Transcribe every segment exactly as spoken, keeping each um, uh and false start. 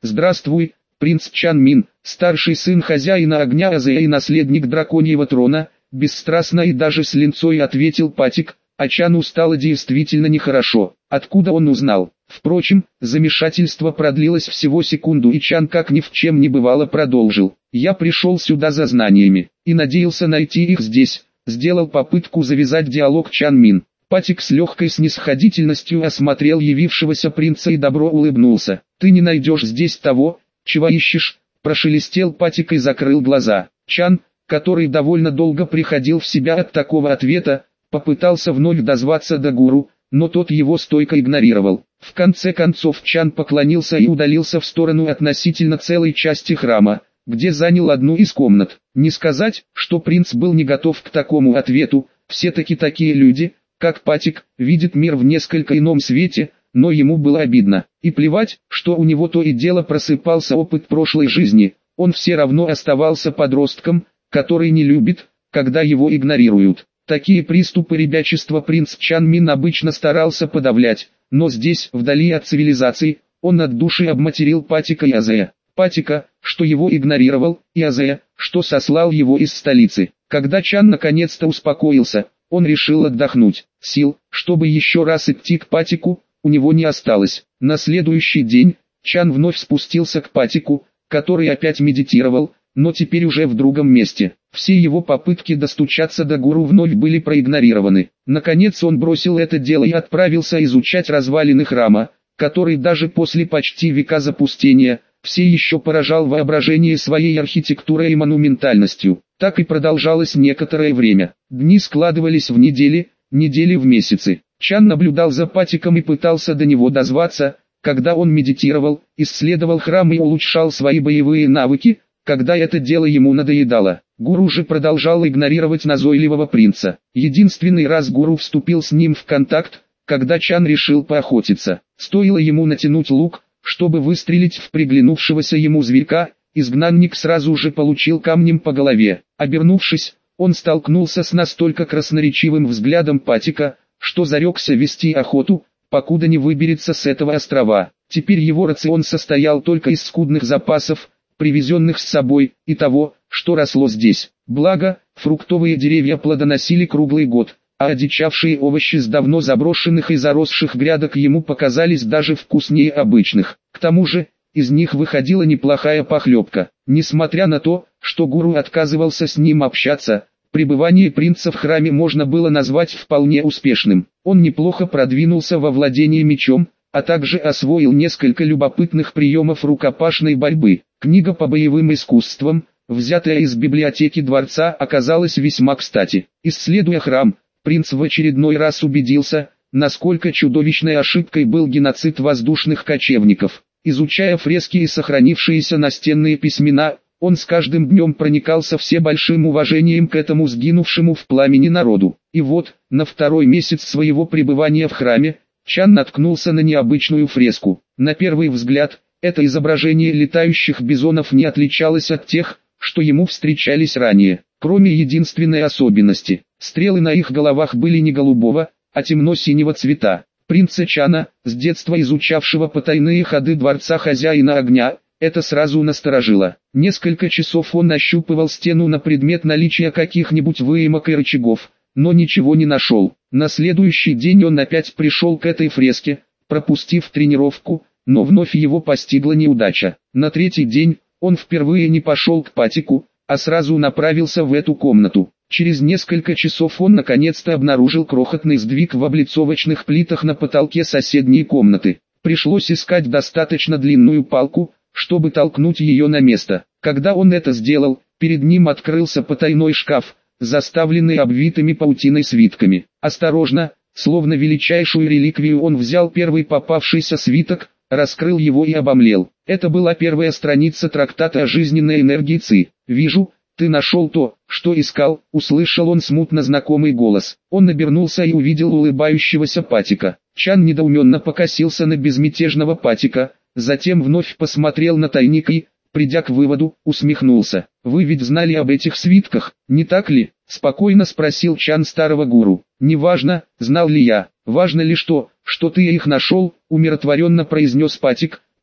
«Здравствуй, принц Чан Мин, старший сын хозяина огня Азея и наследник драконьего трона», бесстрастно и даже с линцой ответил Патик, а Чану стало действительно нехорошо. Откуда он узнал? Впрочем, замешательство продлилось всего секунду, и Чан, как ни в чем не бывало, продолжил. «Я пришел сюда за знаниями, и надеялся найти их здесь», сделал попытку завязать диалог Чан Мин. Патик с легкой снисходительностью осмотрел явившегося принца и добро улыбнулся. «Ты не найдешь здесь того, чего ищешь», прошелестел Патик и закрыл глаза. Чан, который довольно долго приходил в себя от такого ответа, попытался вновь дозваться до гуру, но тот его стойко игнорировал. В конце концов Чан поклонился и удалился в сторону относительно целой части храма, где занял одну из комнат. Не сказать, что принц был не готов к такому ответу, все-таки такие люди, как Патик, видят мир в несколько ином свете, но ему было обидно. И плевать, что у него то и дело просыпался опыт прошлой жизни, он все равно оставался подростком, который не любит, когда его игнорируют. Такие приступы ребячества принц Чан Мин обычно старался подавлять, но здесь, вдали от цивилизации, он от души обматерил Патика и Азея. Патика, что его игнорировал, и Азея, что сослал его из столицы. Когда Чан наконец-то успокоился, он решил отдохнуть. Сил, чтобы еще раз идти к Патику, у него не осталось. На следующий день, Чан вновь спустился к Патику, который опять медитировал, но теперь уже в другом месте. Все его попытки достучаться до гуру вновь были проигнорированы. Наконец он бросил это дело и отправился изучать развалины храма, который даже после почти века запустения, все еще поражал воображение своей архитектурой и монументальностью. Так и продолжалось некоторое время. Дни складывались в недели, недели в месяцы. Чан наблюдал за Патиком и пытался до него дозваться, когда он медитировал, исследовал храм и улучшал свои боевые навыки, когда это дело ему надоедало. Гуру же продолжал игнорировать назойливого принца. Единственный раз гуру вступил с ним в контакт, когда Чан решил поохотиться. Стоило ему натянуть лук, чтобы выстрелить в приглянувшегося ему зверька, изгнанник сразу же получил камнем по голове. Обернувшись, он столкнулся с настолько красноречивым взглядом Патика, что зарекся вести охоту, покуда не выберется с этого острова. Теперь его рацион состоял только из скудных запасов, привезенных с собой, и того, что росло здесь. Благо, фруктовые деревья плодоносили круглый год, а одичавшие овощи с давно заброшенных и заросших грядок ему показались даже вкуснее обычных. К тому же, из них выходила неплохая похлебка. Несмотря на то, что гуру отказывался с ним общаться, пребывание принца в храме можно было назвать вполне успешным. Он неплохо продвинулся во владении мечом, а также освоил несколько любопытных приемов рукопашной борьбы. Книга по боевым искусствам, взятая из библиотеки дворца, оказалась весьма кстати. Исследуя храм, принц в очередной раз убедился, насколько чудовищной ошибкой был геноцид воздушных кочевников. Изучая фрески и сохранившиеся настенные письмена, он с каждым днем проникался все большим уважением к этому сгинувшему в пламени народу. И вот, на второй месяц своего пребывания в храме, Чан наткнулся на необычную фреску. На первый взгляд, это изображение летающих бизонов не отличалось от тех, что ему встречались ранее, кроме единственной особенности. Стрелы на их головах были не голубого, а темно-синего цвета. Принца Чана, с детства изучавшего потайные ходы дворца хозяина огня, это сразу насторожило. Несколько часов он нащупывал стену на предмет наличия каких-нибудь выемок и рычагов, но ничего не нашел. На следующий день он опять пришел к этой фреске, пропустив тренировку, но вновь его постигла неудача. На третий день, он впервые не пошел к Патику, а сразу направился в эту комнату. Через несколько часов он наконец-то обнаружил крохотный сдвиг в облицовочных плитах на потолке соседней комнаты. Пришлось искать достаточно длинную палку, чтобы толкнуть ее на место. Когда он это сделал, перед ним открылся потайной шкаф, заставленный обвитыми паутиной свитками. Осторожно, словно величайшую реликвию, он взял первый попавшийся свиток, раскрыл его и обомлел. Это была первая страница трактата о жизненной энергии Ци. «Вижу, ты нашел то, что искал», — услышал он смутно знакомый голос. Он обернулся и увидел улыбающегося Патика. Чан недоуменно покосился на безмятежного Патика, затем вновь посмотрел на тайник и, придя к выводу, усмехнулся. «Вы ведь знали об этих свитках, не так ли?» — спокойно спросил Чан старого гуру. «Неважно, знал ли я, важно лишь то, что ты их нашел», — умиротворенно произнес Патик,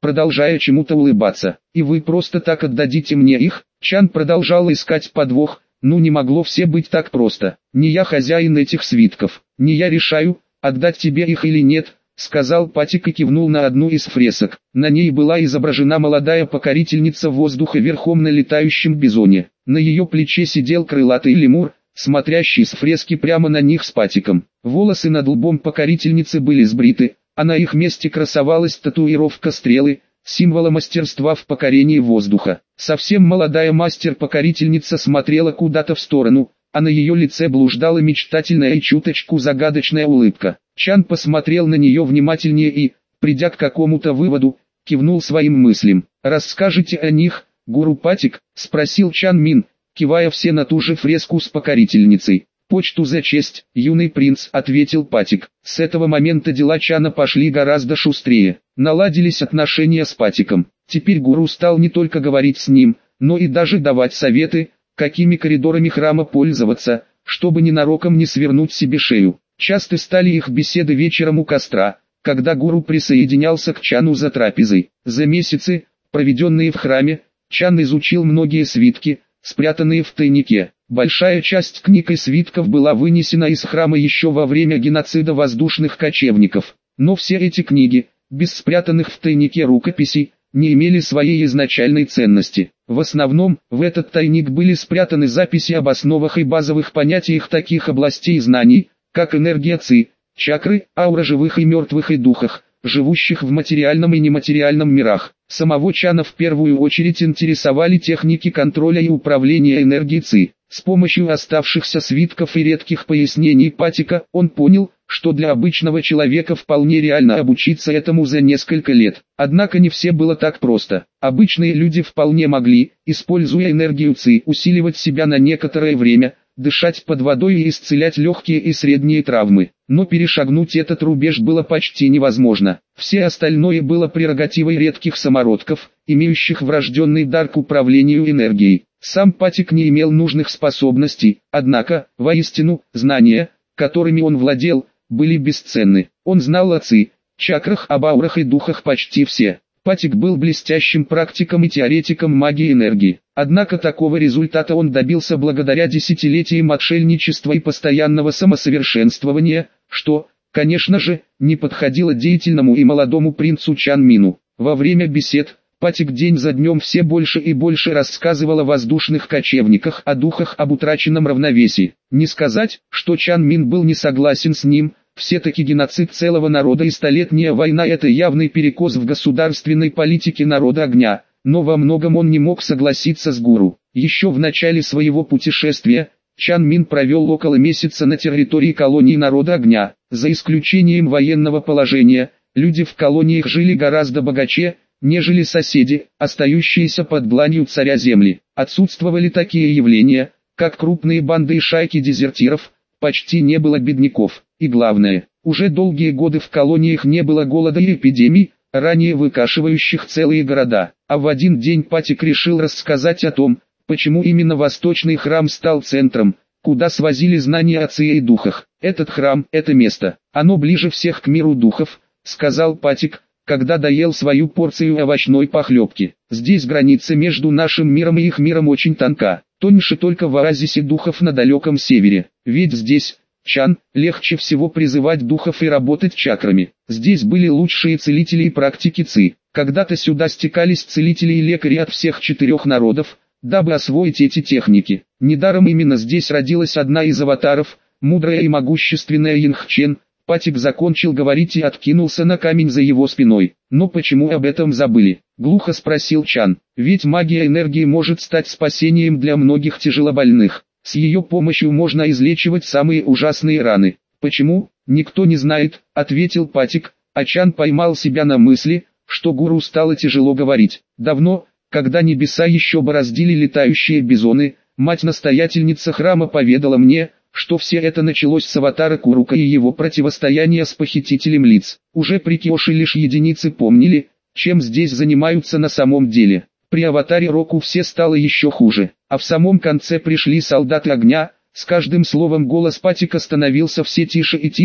продолжая чему-то улыбаться. «И вы просто так отдадите мне их?» Чан продолжал искать подвох. «Ну не могло все быть так просто. Не я хозяин этих свитков. Не я решаю, отдать тебе их или нет», — сказал Патик и кивнул на одну из фресок. На ней была изображена молодая покорительница воздуха верхом на летающем бизоне. На ее плече сидел крылатый лемур, смотрящий с фрески прямо на них с Патиком. Волосы над лбом покорительницы были сбриты, а на их месте красовалась татуировка стрелы, символа мастерства в покорении воздуха. Совсем молодая мастер-покорительница смотрела куда-то в сторону, а на ее лице блуждала мечтательная и чуточку загадочная улыбка. Чан посмотрел на нее внимательнее и, придя к какому-то выводу, кивнул своим мыслям. «Расскажите о них, гуру Патик?» — спросил Чан Мин, кивая все на ту же фреску с покорительницей. «Почту за честь, юный принц», — ответил Патик. С этого момента дела Чана пошли гораздо шустрее. Наладились отношения с Патиком. Теперь гуру стал не только говорить с ним, но и даже давать советы, какими коридорами храма пользоваться, чтобы ненароком не свернуть себе шею. Часто стали их беседы вечером у костра, когда гуру присоединялся к Чану за трапезой. За месяцы, проведенные в храме, Чан изучил многие свитки, спрятанные в тайнике. Большая часть книг и свитков была вынесена из храма еще во время геноцида воздушных кочевников. Но все эти книги, без спрятанных в тайнике рукописей, не имели своей изначальной ценности. В основном, в этот тайник были спрятаны записи об основах и базовых понятиях таких областей знаний, как энергия ци, чакры, аура живых и мертвых и духах, живущих в материальном и нематериальном мирах. Самого Чана в первую очередь интересовали техники контроля и управления энергией ци. С помощью оставшихся свитков и редких пояснений Патика, он понял, что для обычного человека вполне реально обучиться этому за несколько лет. Однако не все было так просто. Обычные люди вполне могли, используя энергию ци, усиливать себя на некоторое время, дышать под водой и исцелять легкие и средние травмы. Но перешагнуть этот рубеж было почти невозможно. Все остальное было прерогативой редких самородков, имеющих врожденный дар к управлению энергией. Сам Патик не имел нужных способностей, однако, воистину, знания, которыми он владел, были бесценны. Он знал о ци, чакрах, об аурах и духах почти все. Патик был блестящим практиком и теоретиком магии энергии. Однако такого результата он добился благодаря десятилетиям отшельничества и постоянного самосовершенствования, что, конечно же, не подходило деятельному и молодому принцу Чан Мину. Во время бесед, Патик день за днем все больше и больше рассказывал о воздушных кочевниках, о духах, об утраченном равновесии. Не сказать, что Чан Мин был не согласен с ним, все-таки геноцид целого народа и столетняя война — это явный перекос в государственной политике народа огня, но во многом он не мог согласиться с гуру. Еще в начале своего путешествия, Чан Мин провел около месяца на территории колонии народа огня. За исключением военного положения, люди в колониях жили гораздо богаче, нежели соседи, остающиеся под дланью царя земли. Отсутствовали такие явления, как крупные банды и шайки дезертиров, почти не было бедняков. И главное, уже долгие годы в колониях не было голода и эпидемий, ранее выкашивающих целые города. А в один день Патик решил рассказать о том, почему именно Восточный храм стал центром, куда свозили знания о ци и духах. «Этот храм – это место, оно ближе всех к миру духов», – сказал Патик, когда доел свою порцию овощной похлебки. «Здесь граница между нашим миром и их миром очень тонка, тоньше только в оазисе духов на далеком севере. Ведь здесь, Чан, легче всего призывать духов и работать чакрами. Здесь были лучшие целители и практики ци. Когда-то сюда стекались целители и лекари от всех четырех народов, дабы освоить эти техники. Недаром именно здесь родилась одна из аватаров, мудрая и могущественная Янхчен». Патик закончил говорить и откинулся на камень за его спиной. «Но почему об этом забыли?» — глухо спросил Чан. «Ведь магия энергии может стать спасением для многих тяжелобольных. С ее помощью можно излечивать самые ужасные раны». «Почему? Никто не знает», — ответил Патик, а Чан поймал себя на мысли, что гуру стало тяжело говорить. «Давно, когда небеса еще бороздили летающие бизоны, мать-настоятельница храма поведала мне, что все это началось с аватара Курука и его противостояния с похитителем лиц. Уже при Киоши лишь единицы помнили, чем здесь занимаются на самом деле. При аватаре Року все стало еще хуже, а в самом конце пришли солдаты огня». С каждым словом голос Патика становился все тише и тише,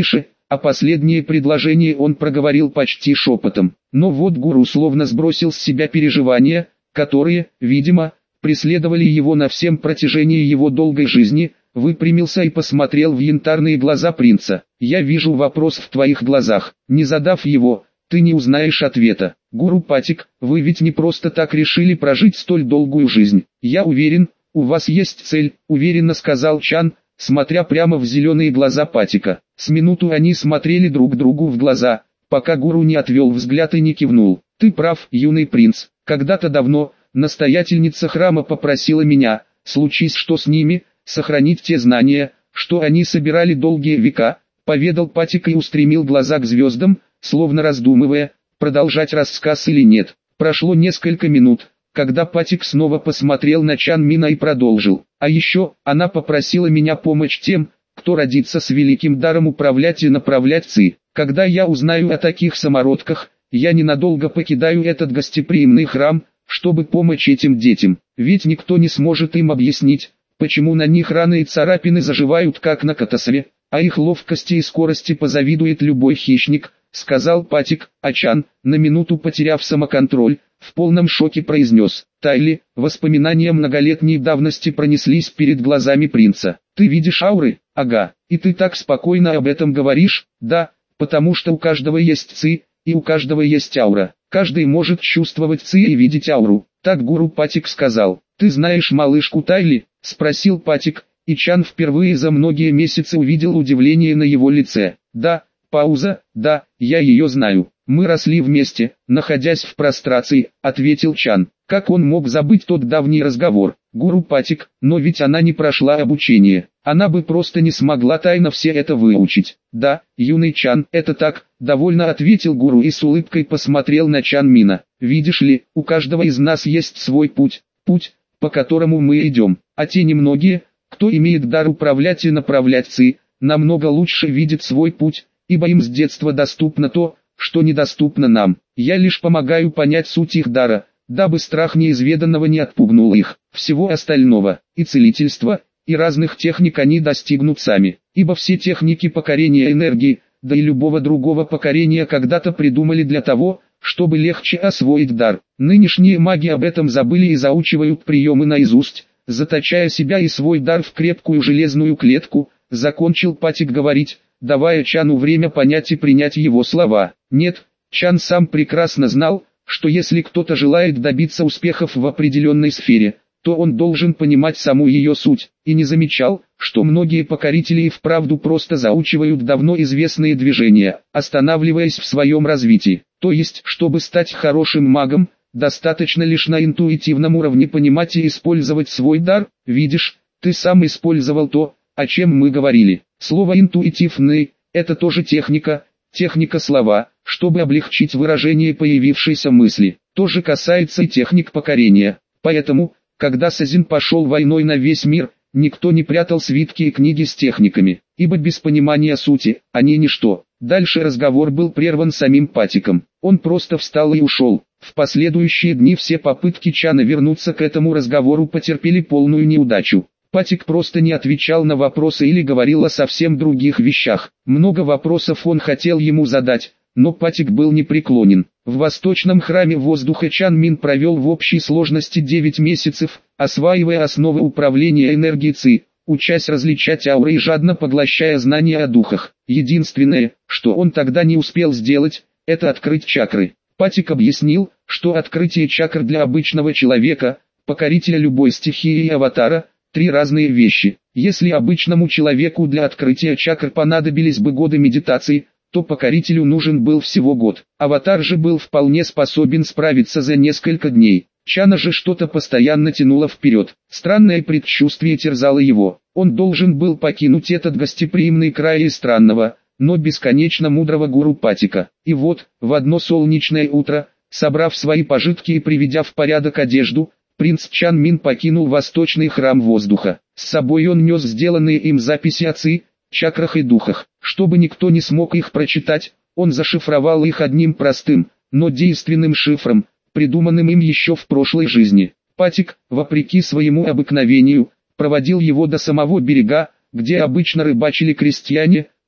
а последнее предложение он проговорил почти шепотом. Но вот гуру словно сбросил с себя переживания, которые, видимо, преследовали его на всем протяжении его долгой жизни, выпрямился и посмотрел в янтарные глаза принца. «Я вижу вопрос в твоих глазах. Не задав его, ты не узнаешь ответа. Гуру Патик, вы ведь не просто так решили прожить столь долгую жизнь. Я уверен, у вас есть цель», — уверенно сказал Чан, смотря прямо в зеленые глаза Патика. С минуту они смотрели друг другу в глаза, пока гуру не отвел взгляд и не кивнул. «Ты прав, юный принц. Когда-то давно, настоятельница храма попросила меня, случись что с ними, сохранить те знания, что они собирали долгие века», — поведал Патик и устремил глаза к звездам, словно раздумывая, продолжать рассказ или нет. Прошло несколько минут, когда Патик снова посмотрел на Чан Мина и продолжил. «А еще, она попросила меня помочь тем, кто родится с великим даром управлять и направлять ци. Когда я узнаю о таких самородках, я ненадолго покидаю этот гостеприимный храм, чтобы помочь этим детям. Ведь никто не сможет им объяснить, почему на них раны и царапины заживают как на катасве, а их ловкости и скорости позавидует любой хищник», — сказал Патик, а Чан, на минуту потеряв самоконтроль, в полном шоке произнес. «Тайли», воспоминания многолетней давности пронеслись перед глазами принца. «Ты видишь ауры? Ага, и ты так спокойно об этом говоришь?» «Да, потому что у каждого есть ци, и у каждого есть аура. Каждый может чувствовать ци и видеть ауру», — так гуру Патик сказал. «Ты знаешь малышку Тайли?» — спросил Патик, и Чан впервые за многие месяцы увидел удивление на его лице. «Да». Пауза. «Да, я ее знаю. Мы росли вместе, находясь в прострации», — ответил Чан. Как он мог забыть тот давний разговор? Гуру Патик, но ведь она не прошла обучение. Она бы просто не смогла тайно все это выучить. «Да, юный Чан, это так», — довольно ответил гуру и с улыбкой посмотрел на Чан Мина. «Видишь ли, у каждого из нас есть свой путь, путь, по которому мы идем, а те немногие, кто имеет дар управлять и направлять ци, намного лучше видят свой путь, ибо им с детства доступно то, что недоступно нам. Я лишь помогаю понять суть их дара, дабы страх неизведанного не отпугнул их. Всего остального, и целительства, и разных техник они достигнут сами, ибо все техники покорения энергии, да и любого другого покорения когда-то придумали для того, чтобы легче освоить дар. Нынешние маги об этом забыли и заучивают приемы наизусть, заточая себя и свой дар в крепкую железную клетку», — закончил Патик говорить, давая Чану время понять и принять его слова. Нет, Чан сам прекрасно знал, что если кто-то желает добиться успехов в определенной сфере, то он должен понимать саму ее суть, и не замечал, что многие покорители и вправду просто заучивают давно известные движения, останавливаясь в своем развитии. То есть, чтобы стать хорошим магом, достаточно лишь на интуитивном уровне понимать и использовать свой дар. Видишь, ты сам использовал то, о чем мы говорили. Слово «интуитивный» — это тоже техника, техника слова, чтобы облегчить выражение появившейся мысли. То же касается и техник покорения. Поэтому, когда Сазин пошел войной на весь мир, никто не прятал свитки и книги с техниками, ибо без понимания сути, они ничто. Дальше разговор был прерван самим Патиком. Он просто встал и ушел. В последующие дни все попытки Чана вернуться к этому разговору потерпели полную неудачу. Патик просто не отвечал на вопросы или говорил о совсем других вещах. Много вопросов он хотел ему задать, но Патик был непреклонен. В восточном храме воздуха Чан Мин провел в общей сложности девять месяцев, осваивая основы управления энергией ци, учась различать ауры и жадно поглощая знания о духах. Единственное, что он тогда не успел сделать, это открыть чакры. Патик объяснил, что открытие чакр для обычного человека, покорителя любой стихии и аватара – три разные вещи. Если обычному человеку для открытия чакр понадобились бы годы медитации, то покорителю нужен был всего год. Аватар же был вполне способен справиться за несколько дней. Чана же что-то постоянно тянуло вперед. Странное предчувствие терзало его. Он должен был покинуть этот гостеприимный край и странного, но бесконечно мудрого гуру Патика. И вот, в одно солнечное утро, собрав свои пожитки и приведя в порядок одежду, принц Чан Мин покинул восточный храм воздуха. С собой он нес сделанные им записи о ци, чакрах и духах. Чтобы никто не смог их прочитать, он зашифровал их одним простым, но действенным шифром, придуманным им еще в прошлой жизни. Патик, вопреки своему обыкновению, проводил его до самого берега, где обычно рыбачили крестьяне,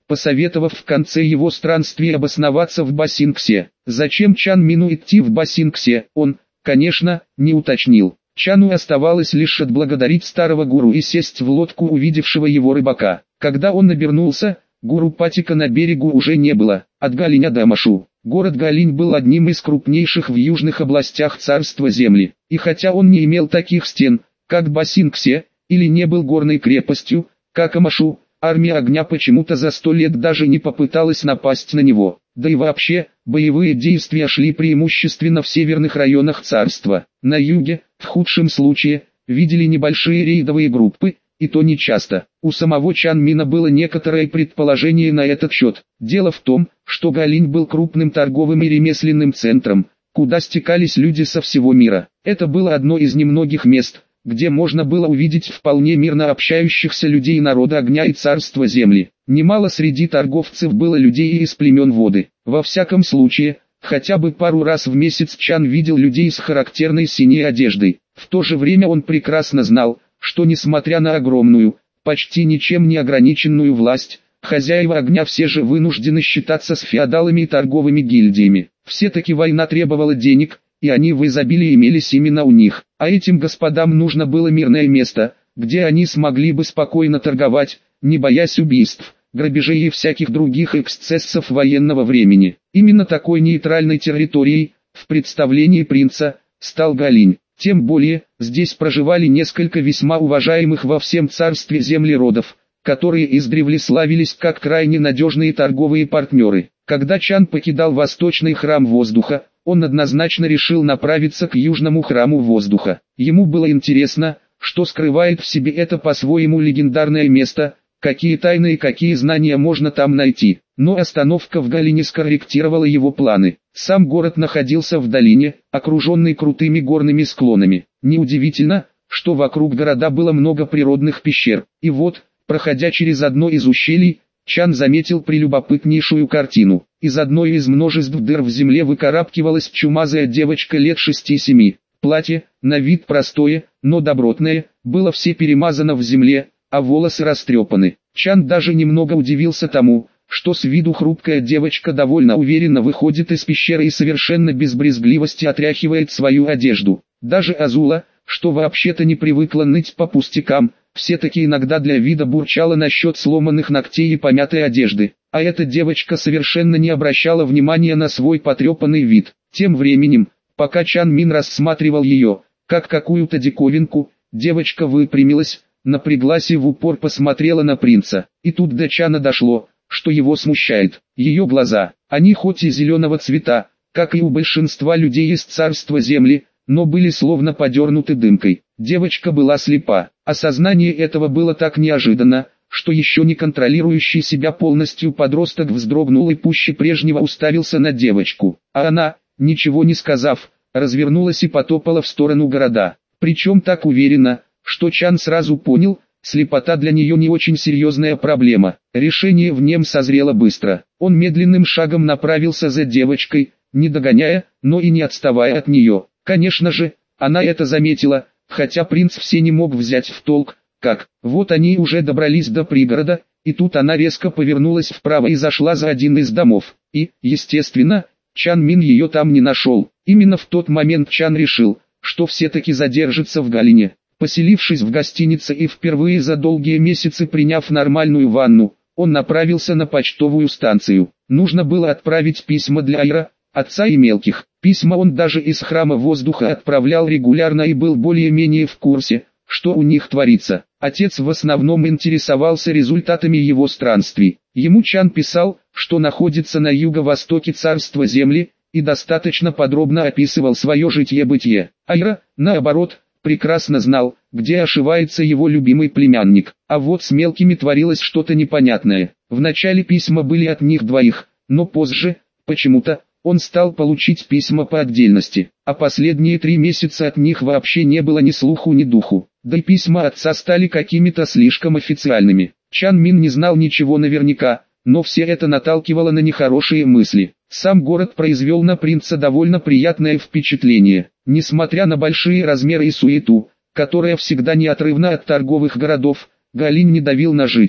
посоветовав в конце его странствий обосноваться в Басингсе. Зачем Чан Мину идти в Басингсе, он, конечно, не уточнил. Чану оставалось лишь отблагодарить старого гуру и сесть в лодку увидевшего его рыбака. Когда он обернулся, гуру Патика на берегу уже не было. От Галиня до Машу. Город Галинь был одним из крупнейших в южных областях царства земли. И хотя он не имел таких стен, как Басингсе, или не был горной крепостью, как Амашу, армия огня почему-то за сто лет даже не попыталась напасть на него. Да и вообще, боевые действия шли преимущественно в северных районах царства. На юге, в худшем случае, видели небольшие рейдовые группы, и то не часто. У самого Чан Мина было некоторое предположение на этот счет. Дело в том, что Галинь был крупным торговым и ремесленным центром, куда стекались люди со всего мира. Это было одно из немногих мест, где можно было увидеть вполне мирно общающихся людей народа огня и царства земли. Немало среди торговцев было людей и из племен воды. Во всяком случае, хотя бы пару раз в месяц Чан видел людей с характерной синей одеждой. В то же время он прекрасно знал, что несмотря на огромную, почти ничем не ограниченную власть, хозяева огня все же вынуждены считаться с феодалами и торговыми гильдиями. Все-таки война требовала денег, и они в изобилии имелись именно у них. А этим господам нужно было мирное место, где они смогли бы спокойно торговать, не боясь убийств, грабежей и всяких других эксцессов военного времени. Именно такой нейтральной территорией, в представлении принца, стал Галинь. Тем более, здесь проживали несколько весьма уважаемых во всем царстве землеродов, которые издревле славились как крайне надежные торговые партнеры. Когда Чан покидал восточный храм воздуха, он однозначно решил направиться к южному храму воздуха. Ему было интересно, что скрывает в себе это по-своему легендарное место, какие тайны и какие знания можно там найти. Но остановка в Галине скорректировала его планы. Сам город находился в долине, окруженный крутыми горными склонами. Неудивительно, что вокруг города было много природных пещер. И вот, проходя через одно из ущелий, Чан заметил прелюбопытнейшую картину. Из одной из множеств дыр в земле выкарабкивалась чумазая девочка лет шести-семи. Платье, на вид простое, но добротное, было все перемазано в земле, а волосы растрепаны. Чан даже немного удивился тому, что с виду хрупкая девочка довольно уверенно выходит из пещеры и совершенно без брезгливости отряхивает свою одежду. Даже Азула, что вообще-то не привыкла ныть по пустякам, все-таки иногда для вида бурчала насчет сломанных ногтей и помятой одежды. А эта девочка совершенно не обращала внимания на свой потрепанный вид. Тем временем, пока Чан Мин рассматривал ее, как какую-то диковинку, девочка выпрямилась, напряглась и в упор посмотрела на принца. И тут до Чана дошло, что его смущает. Ее глаза, они хоть и зеленого цвета, как и у большинства людей из царства земли, но были словно подернуты дымкой. Девочка была слепа. Осознание этого было так неожиданно, что еще не контролирующий себя полностью подросток вздрогнул и пуще прежнего уставился на девочку. А она, ничего не сказав, развернулась и потопала в сторону города. Причем так уверенно, что Чан сразу понял, слепота для нее не очень серьезная проблема. Решение в нем созрело быстро. Он медленным шагом направился за девочкой, не догоняя, но и не отставая от нее. Конечно же, она это заметила, хотя принц все не мог взять в толк, как. Вот они уже добрались до пригорода, и тут она резко повернулась вправо и зашла за один из домов. И, естественно, Чан Мин ее там не нашел. Именно в тот момент Чан решил, что все-таки задержится в Галине. Поселившись в гостинице и впервые за долгие месяцы приняв нормальную ванну, он направился на почтовую станцию. Нужно было отправить письма для Айра, отца и мелких. Письма он даже из храма воздуха отправлял регулярно и был более-менее в курсе, что у них творится. Отец в основном интересовался результатами его странствий. Ему Чан писал, что находится на юго-востоке царства земли, и достаточно подробно описывал свое житье-бытие. Айра, наоборот, прекрасно знал, где ошивается его любимый племянник. А вот с мелкими творилось что-то непонятное. Вначале письма были от них двоих, но позже, почему-то, он стал получить письма по отдельности, а последние три месяца от них вообще не было ни слуху ни духу. Да и письма отца стали какими-то слишком официальными. Чан Мин не знал ничего наверняка, но все это наталкивало на нехорошие мысли. Сам город произвел на принца довольно приятное впечатление. Несмотря на большие размеры и суету, которая всегда неотрывна от торговых городов, Галинь не давил на жителей.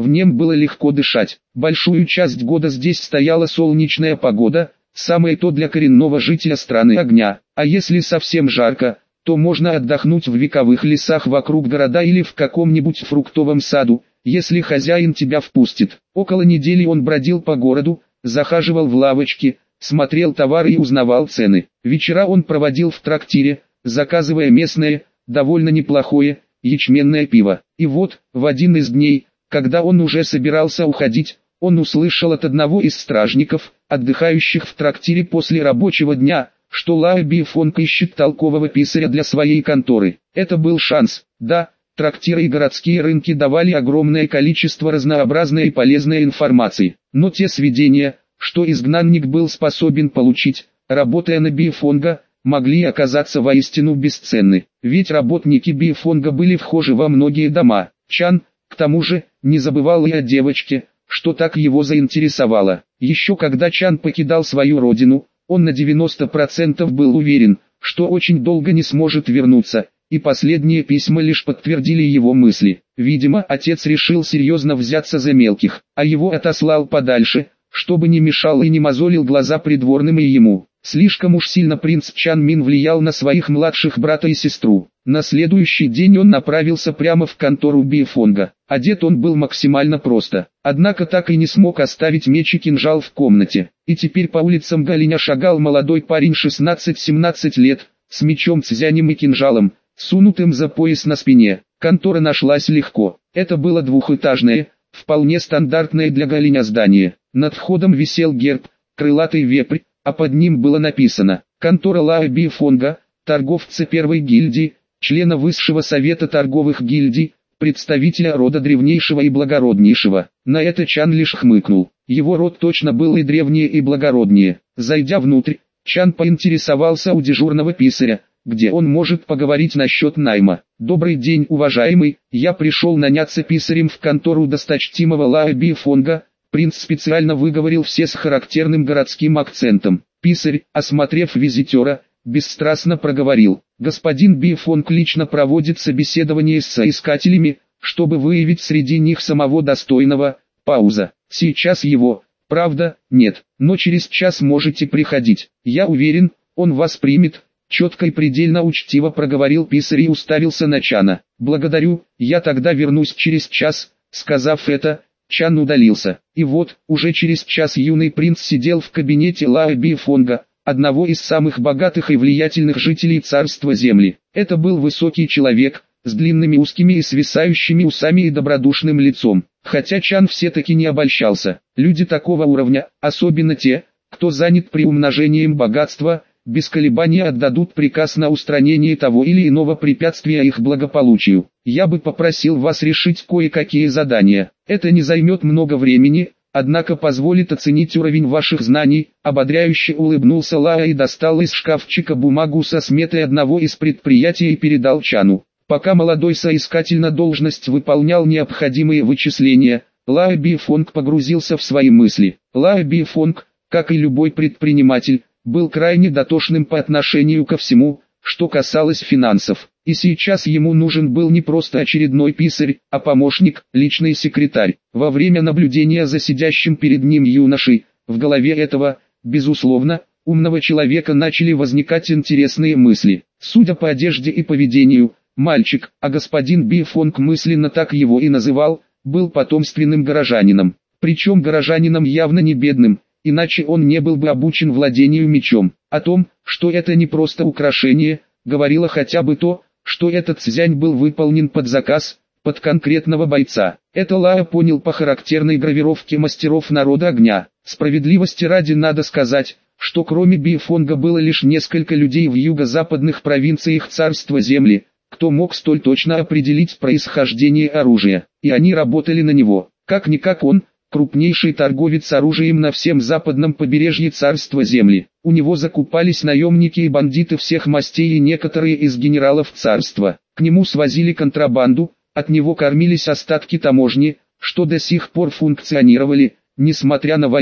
в нем было легко дышать. Большую часть года здесь стояла солнечная погода, самое то для коренного жителя страны огня. А если совсем жарко, то можно отдохнуть в вековых лесах вокруг города или в каком-нибудь фруктовом саду, если хозяин тебя впустит. Около недели он бродил по городу, захаживал в лавочки, смотрел товары и узнавал цены. Вечера он проводил в трактире, заказывая местное, довольно неплохое, ячменное пиво. И вот, в один из дней, когда он уже собирался уходить, он услышал от одного из стражников, отдыхающих в трактире после рабочего дня, что Лао Би-фонг ищет толкового писаря для своей конторы. Это был шанс. Да, трактиры и городские рынки давали огромное количество разнообразной и полезной информации. Но те сведения, что изгнанник был способен получить, работая на Би-фонга, могли оказаться воистину бесценны. Ведь работники Би-фонга были вхожи во многие дома. Чан, к тому же, не забывал и о девочке, что так его заинтересовало. Еще когда Чан покидал свою родину, он на девяносто процентов был уверен, что очень долго не сможет вернуться, и последние письма лишь подтвердили его мысли. Видимо, отец решил серьезно взяться за мелких, а его отослал подальше, чтобы не мешал и не мозолил глаза придворным и ему. Слишком уж сильно принц Чан Мин влиял на своих младших брата и сестру. На следующий день он направился прямо в контору Би-фонга. Одет он был максимально просто, однако так и не смог оставить меч и кинжал в комнате. И теперь по улицам Галиня шагал молодой парень шестнадцать-семнадцать лет, с мечом цзянем и кинжалом, сунутым за пояс на спине. Контора нашлась легко. Это было двухэтажное, вполне стандартное для Галиня здание. Над входом висел герб, крылатый вепрь, а под ним было написано «Контора Лао Би-фонга, торговца первой гильдии, члена Высшего совета торговых гильдий, представителя рода древнейшего и благороднейшего». На это Чан лишь хмыкнул. Его род точно был и древнее, и благороднее. Зайдя внутрь, Чан поинтересовался у дежурного писаря, где он может поговорить насчет найма. «Добрый день, уважаемый, я пришел наняться писарем в контору досточтимого Лао Би-фонга». Принц специально выговорил все с характерным городским акцентом. Писарь, осмотрев визитера, бесстрастно проговорил: «Господин Би-фонг лично проводит собеседование с соискателями, чтобы выявить среди них самого достойного». Пауза. «Сейчас его, правда, нет, но через час можете приходить. Я уверен, он вас примет». Четко и предельно учтиво проговорил писарь и уставился на Чана. «Благодарю, я тогда вернусь через час». Сказав это, Чан удалился. И вот, уже через час юный принц сидел в кабинете Лао Би-фонга, одного из самых богатых и влиятельных жителей царства земли. Это был высокий человек, с длинными узкими и свисающими усами и добродушным лицом. Хотя Чан все-таки не обольщался. Люди такого уровня, особенно те, кто занят приумножением богатства, без колебания отдадут приказ на устранение того или иного препятствия их благополучию. Я бы попросил вас решить кое-какие задания. Это не займет много времени, однако позволит оценить уровень ваших знаний. Ободряюще улыбнулся Лао и достал из шкафчика бумагу со сметой одного из предприятий и передал Чану. Пока молодой соискатель на должность выполнял необходимые вычисления, Лао Би-фонг погрузился в свои мысли. Лао Би-фонг, как и любой предприниматель, был крайне дотошным по отношению ко всему, что касалось финансов. И сейчас ему нужен был не просто очередной писарь, а помощник, личный секретарь. Во время наблюдения за сидящим перед ним юношей, в голове этого, безусловно, умного человека начали возникать интересные мысли. Судя по одежде и поведению, мальчик, а господин Би-фонг мысленно так его и называл, был потомственным горожанином. Причем горожанином явно не бедным, иначе он не был бы обучен владению мечом. О том, что это не просто украшение, говорило хотя бы то, что этот цзянь был выполнен под заказ, под конкретного бойца. Это Лао понял по характерной гравировке мастеров народа огня. Справедливости ради надо сказать, что кроме Би-фонга было лишь несколько людей в юго-западных провинциях царства земли, кто мог столь точно определить происхождение оружия, и они работали на него. Как-никак он, крупнейший торговец оружием на всем западном побережье царства земли. У него закупались наемники и бандиты всех мастей и некоторые из генералов царства. К нему свозили контрабанду, от него кормились остатки таможни, что до сих пор функционировали, несмотря на войну.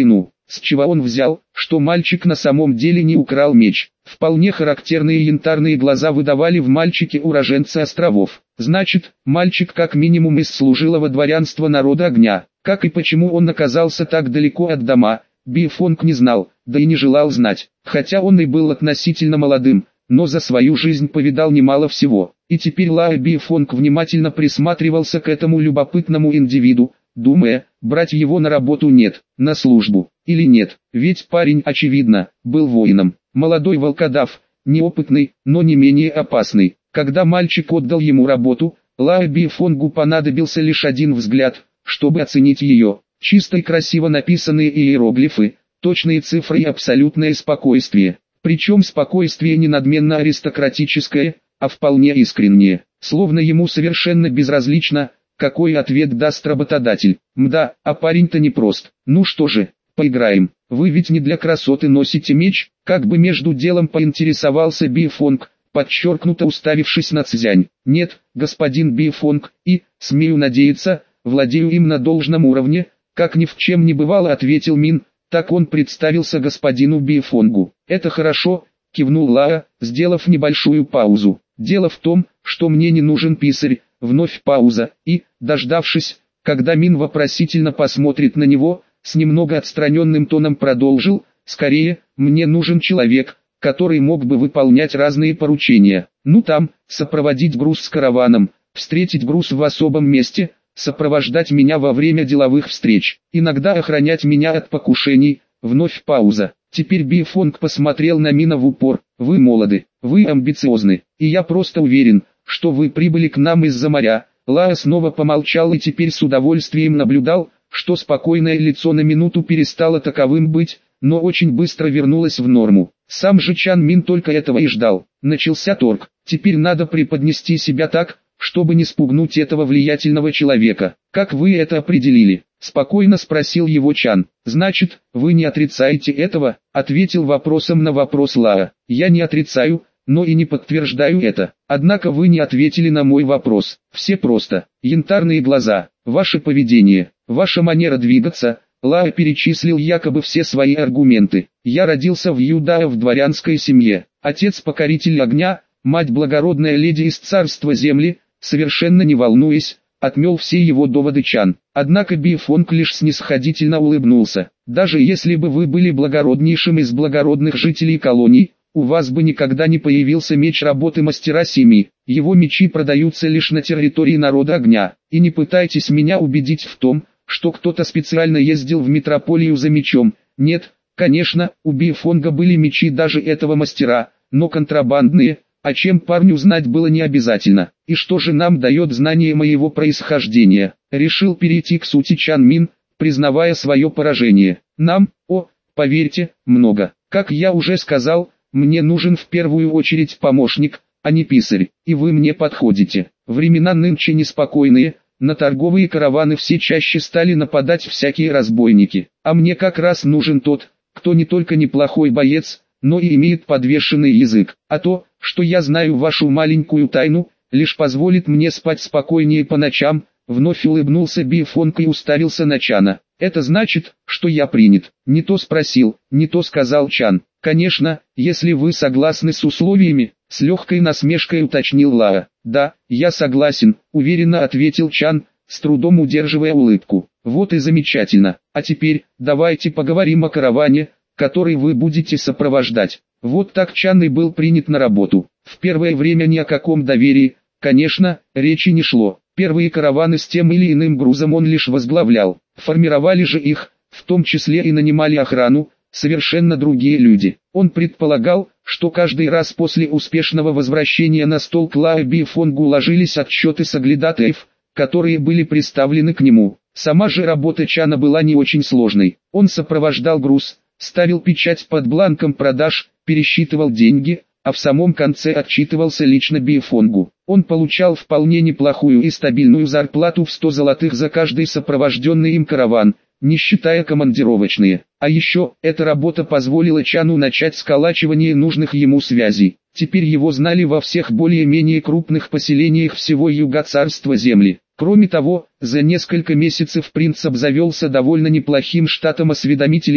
С чего он взял, что мальчик на самом деле не украл меч? Вполне характерные янтарные глаза выдавали в мальчике уроженца островов. Значит, мальчик как минимум из служилого дворянства народа огня. Как и почему он оказался так далеко от дома, Бифонг не знал, да и не желал знать. Хотя он и был относительно молодым, но за свою жизнь повидал немало всего. И теперь Лао Бифонг внимательно присматривался к этому любопытному индивиду, думая, брать его на работу нет, на службу, или нет, ведь парень, очевидно, был воином. Молодой волкодав, неопытный, но не менее опасный. Когда мальчик отдал ему работу, Лао Бифонгу понадобился лишь один взгляд, чтобы оценить ее. Чисто и красиво написанные иероглифы, точные цифры и абсолютное спокойствие. Причем спокойствие не надменно аристократическое, а вполне искреннее, словно ему совершенно безразлично, какой ответ даст работодатель. Мда, а парень-то непрост. Ну что же, поиграем. Вы ведь не для красоты носите меч, как бы между делом поинтересовался Бифонг, подчеркнуто уставившись на Цзянь. Нет, господин Бифонг, и, смею надеяться, владею им на должном уровне, как ни в чем не бывало, ответил Мин. Так он представился господину Бифонгу. Это хорошо, кивнул Лао, сделав небольшую паузу. Дело в том, что мне не нужен писарь. Вновь пауза, и, дождавшись, когда Мин вопросительно посмотрит на него, с немного отстраненным тоном продолжил: скорее, мне нужен человек, который мог бы выполнять разные поручения. Ну там, сопроводить груз с караваном, встретить груз в особом месте, сопровождать меня во время деловых встреч, иногда охранять меня от покушений. Вновь пауза. Теперь Бифонг посмотрел на Мина в упор. Вы молоды, вы амбициозны, и я просто уверен, что вы прибыли к нам из-за моря. Лао снова помолчал и теперь с удовольствием наблюдал, что спокойное лицо на минуту перестало таковым быть, но очень быстро вернулось в норму. Сам же Чан Мин только этого и ждал. Начался торг. Теперь надо преподнести себя так, чтобы не спугнуть этого влиятельного человека. Как вы это определили? Спокойно спросил его Чан. Значит, вы не отрицаете этого? Ответил вопросом на вопрос Лао. Я не отрицаю, но и не подтверждаю это. Однако вы не ответили на мой вопрос. Все просто. Янтарные глаза, ваше поведение, ваша манера двигаться. Лао перечислил якобы все свои аргументы. Я родился в Юдае в дворянской семье. Отец покоритель огня, мать благородная леди из царства земли. Совершенно не волнуясь, отмел все его доводы Чан. Однако Бифонг лишь снисходительно улыбнулся. Даже если бы вы были благороднейшим из благородных жителей колоний, у вас бы никогда не появился меч работы мастера Семи. Его мечи продаются лишь на территории народа огня. И не пытайтесь меня убедить в том, что кто-то специально ездил в метрополию за мечом. Нет, конечно, у Бифонга были мечи даже этого мастера, но контрабандные, о чем парню знать было не обязательно. И что же нам дает знание моего происхождения? Решил перейти к сути Чан Мин, признавая свое поражение. Нам, о, поверьте, много. Как я уже сказал, мне нужен в первую очередь помощник, а не писарь, и вы мне подходите. Времена нынче неспокойные, на торговые караваны все чаще стали нападать всякие разбойники, а мне как раз нужен тот, кто не только неплохой боец, но и имеет подвешенный язык, а то, что я знаю вашу маленькую тайну, лишь позволит мне спать спокойнее по ночам. Вновь улыбнулся Бифонг и уставился на Чана. Это значит, что я принят. Не то спросил, не то сказал Чан. Конечно, если вы согласны с условиями, с легкой насмешкой уточнил Лао. Да, я согласен, уверенно ответил Чан, с трудом удерживая улыбку. Вот и замечательно. А теперь, давайте поговорим о караване, который вы будете сопровождать. Вот так Чан и был принят на работу. В первое время ни о каком доверии, конечно, речи не шло. Первые караваны с тем или иным грузом он лишь возглавлял. Формировали же их, в том числе и нанимали охрану, совершенно другие люди. Он предполагал, что каждый раз после успешного возвращения на стол к Лао Бифонгу ложились отчеты соглядатаев, которые были представлены к нему. Сама же работа Чана была не очень сложной. Он сопровождал груз, ставил печать под бланком продаж, пересчитывал деньги, а в самом конце отчитывался лично Бифонгу. Он получал вполне неплохую и стабильную зарплату в сто золотых за каждый сопровожденный им караван, не считая командировочные. А еще, эта работа позволила Чану начать сколачивание нужных ему связей. Теперь его знали во всех более-менее крупных поселениях всего юга царства земли. Кроме того, за несколько месяцев принц обзавелся довольно неплохим штатом осведомителей,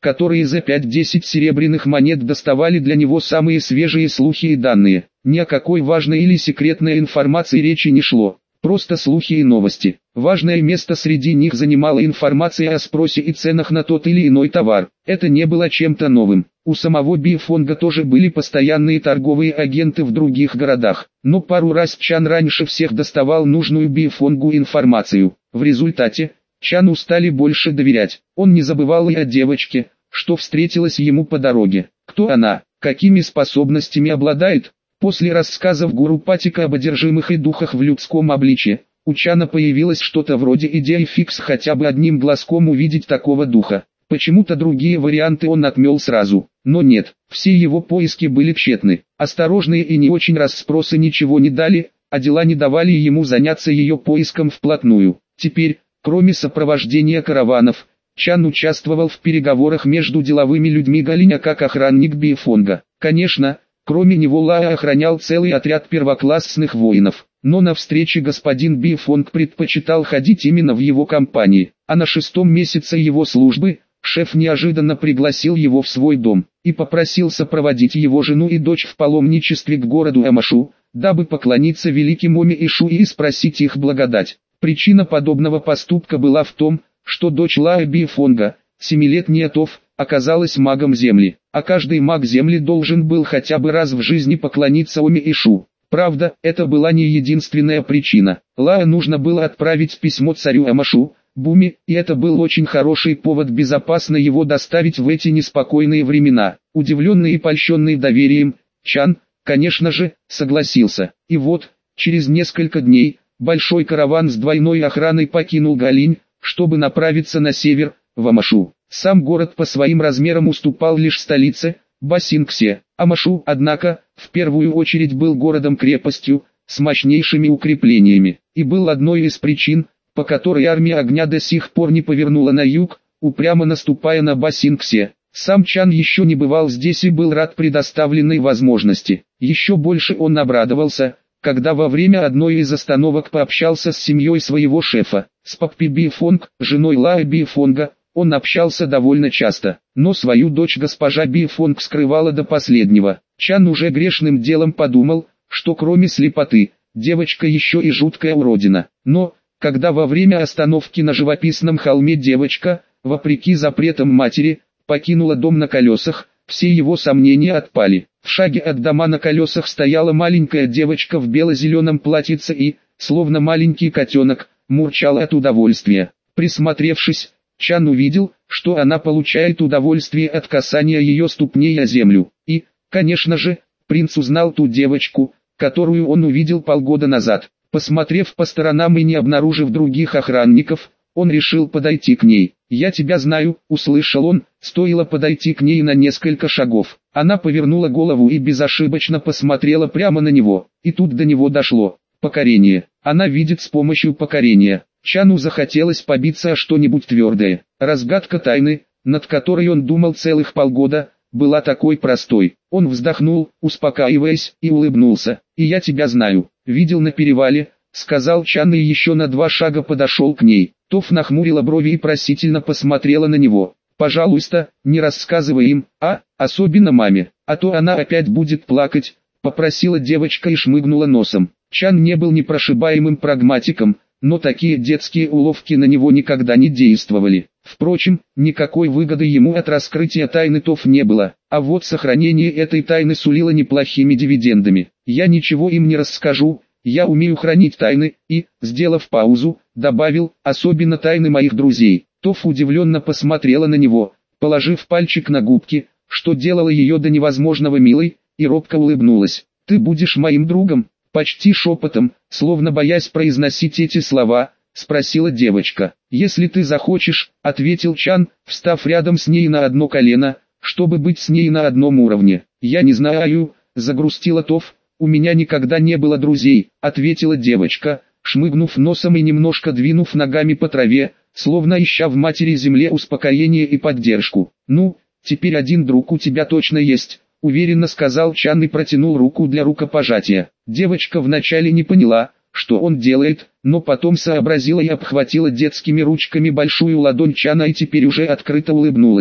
которые за пять-десять серебряных монет доставали для него самые свежие слухи и данные. Ни о какой важной или секретной информации речи не шло. Просто слухи и новости. Важное место среди них занимала информация о спросе и ценах на тот или иной товар. Это не было чем-то новым. У самого Бифонга тоже были постоянные торговые агенты в других городах. Но пару раз Чан раньше всех доставал нужную Бифонгу информацию. В результате, Чану стали больше доверять. Он не забывал и о девочке, что встретилась ему по дороге. Кто она, какими способностями обладает? После рассказов гуру Патика об одержимых и духах в людском обличье, у Чана появилось что-то вроде идеи фикс хотя бы одним глазком увидеть такого духа. Почему-то другие варианты он отмел сразу, но нет, все его поиски были тщетны. Осторожные и не очень расспросы ничего не дали, а дела не давали ему заняться ее поиском вплотную. Теперь, кроме сопровождения караванов, Чан участвовал в переговорах между деловыми людьми Галиня как охранник Бифонга. Конечно, кроме него Лаа охранял целый отряд первоклассных воинов, но на встрече господин Бифонг предпочитал ходить именно в его компании, а на шестом месяце его службы, шеф неожиданно пригласил его в свой дом, и попросил сопроводить его жену и дочь в паломничестве к городу Амашу, дабы поклониться великим Оми и Шу и спросить их благодать. Причина подобного поступка была в том, что дочь Лаа Бифонга, семилетняя Тоф, оказалась магом земли, а каждый маг земли должен был хотя бы раз в жизни поклониться Оми и Шу. Правда, это была не единственная причина. Лаа нужно было отправить письмо царю Амашу, Буми, и это был очень хороший повод безопасно его доставить в эти неспокойные времена. Удивленный и польщенный доверием, Чан, конечно же, согласился. И вот, через несколько дней, большой караван с двойной охраной покинул Галинь, чтобы направиться на север, в Амашу. Сам город по своим размерам уступал лишь столице, Басингсе. Амашу, однако, в первую очередь был городом-крепостью, с мощнейшими укреплениями, и был одной из причин, по которой армия огня до сих пор не повернула на юг, упрямо наступая на Басингсе. Сам Чан еще не бывал здесь и был рад предоставленной возможности. Еще больше он обрадовался, когда во время одной из остановок пообщался с семьей своего шефа, с Паппи Бифонг, женой Лаа Бифонга. Он общался довольно часто, но свою дочь госпожа Бифонг скрывала до последнего. Чан уже грешным делом подумал, что кроме слепоты, девочка еще и жуткая уродина. Но, когда во время остановки на живописном холме девочка, вопреки запретам матери, покинула дом на колесах, все его сомнения отпали. В шаге от дома на колесах стояла маленькая девочка в бело-зеленом платьице и, словно маленький котенок, мурчала от удовольствия. Присмотревшись, Чан увидел, что она получает удовольствие от касания ее ступней о землю. И, конечно же, принц узнал ту девочку, которую он увидел полгода назад. Посмотрев по сторонам и не обнаружив других охранников, он решил подойти к ней. «Я тебя знаю», — услышал он, стоило подойти к ней на несколько шагов. Она повернула голову и безошибочно посмотрела прямо на него. И тут до него дошло. Покорение. Она видит с помощью покорения. Чану захотелось побиться о что-нибудь твердое. Разгадка тайны, над которой он думал целых полгода, была такой простой. Он вздохнул, успокаиваясь, и улыбнулся. «И я тебя знаю. Видел на перевале», — сказал Чан и еще на два шага подошел к ней. Тоф нахмурила брови и просительно посмотрела на него. «Пожалуйста, не рассказывай им, а, особенно маме, а то она опять будет плакать», — попросила девочка и шмыгнула носом. Чан не был непрошибаемым прагматиком, но такие детские уловки на него никогда не действовали. Впрочем, никакой выгоды ему от раскрытия тайны Тоф не было, а вот сохранение этой тайны сулило неплохими дивидендами. «Я ничего им не расскажу, я умею хранить тайны», и, сделав паузу, добавил, «особенно тайны моих друзей». Тоф удивленно посмотрела на него, положив пальчик на губки, что делало ее до невозможного милой, и робко улыбнулась. «Ты будешь моим другом?» Почти шепотом, словно боясь произносить эти слова, спросила девочка. «Если ты захочешь», — ответил Чан, встав рядом с ней на одно колено, чтобы быть с ней на одном уровне. «Я не знаю», — загрустила Тоф, «у меня никогда не было друзей», — ответила девочка, шмыгнув носом и немножко двинув ногами по траве, словно ища в матери земле успокоение и поддержку. «Ну, теперь один друг у тебя точно есть», — уверенно сказал Чан и протянул руку для рукопожатия. Девочка вначале не поняла, что он делает, но потом сообразила и обхватила детскими ручками большую ладонь Чана и теперь уже открыто улыбнулась.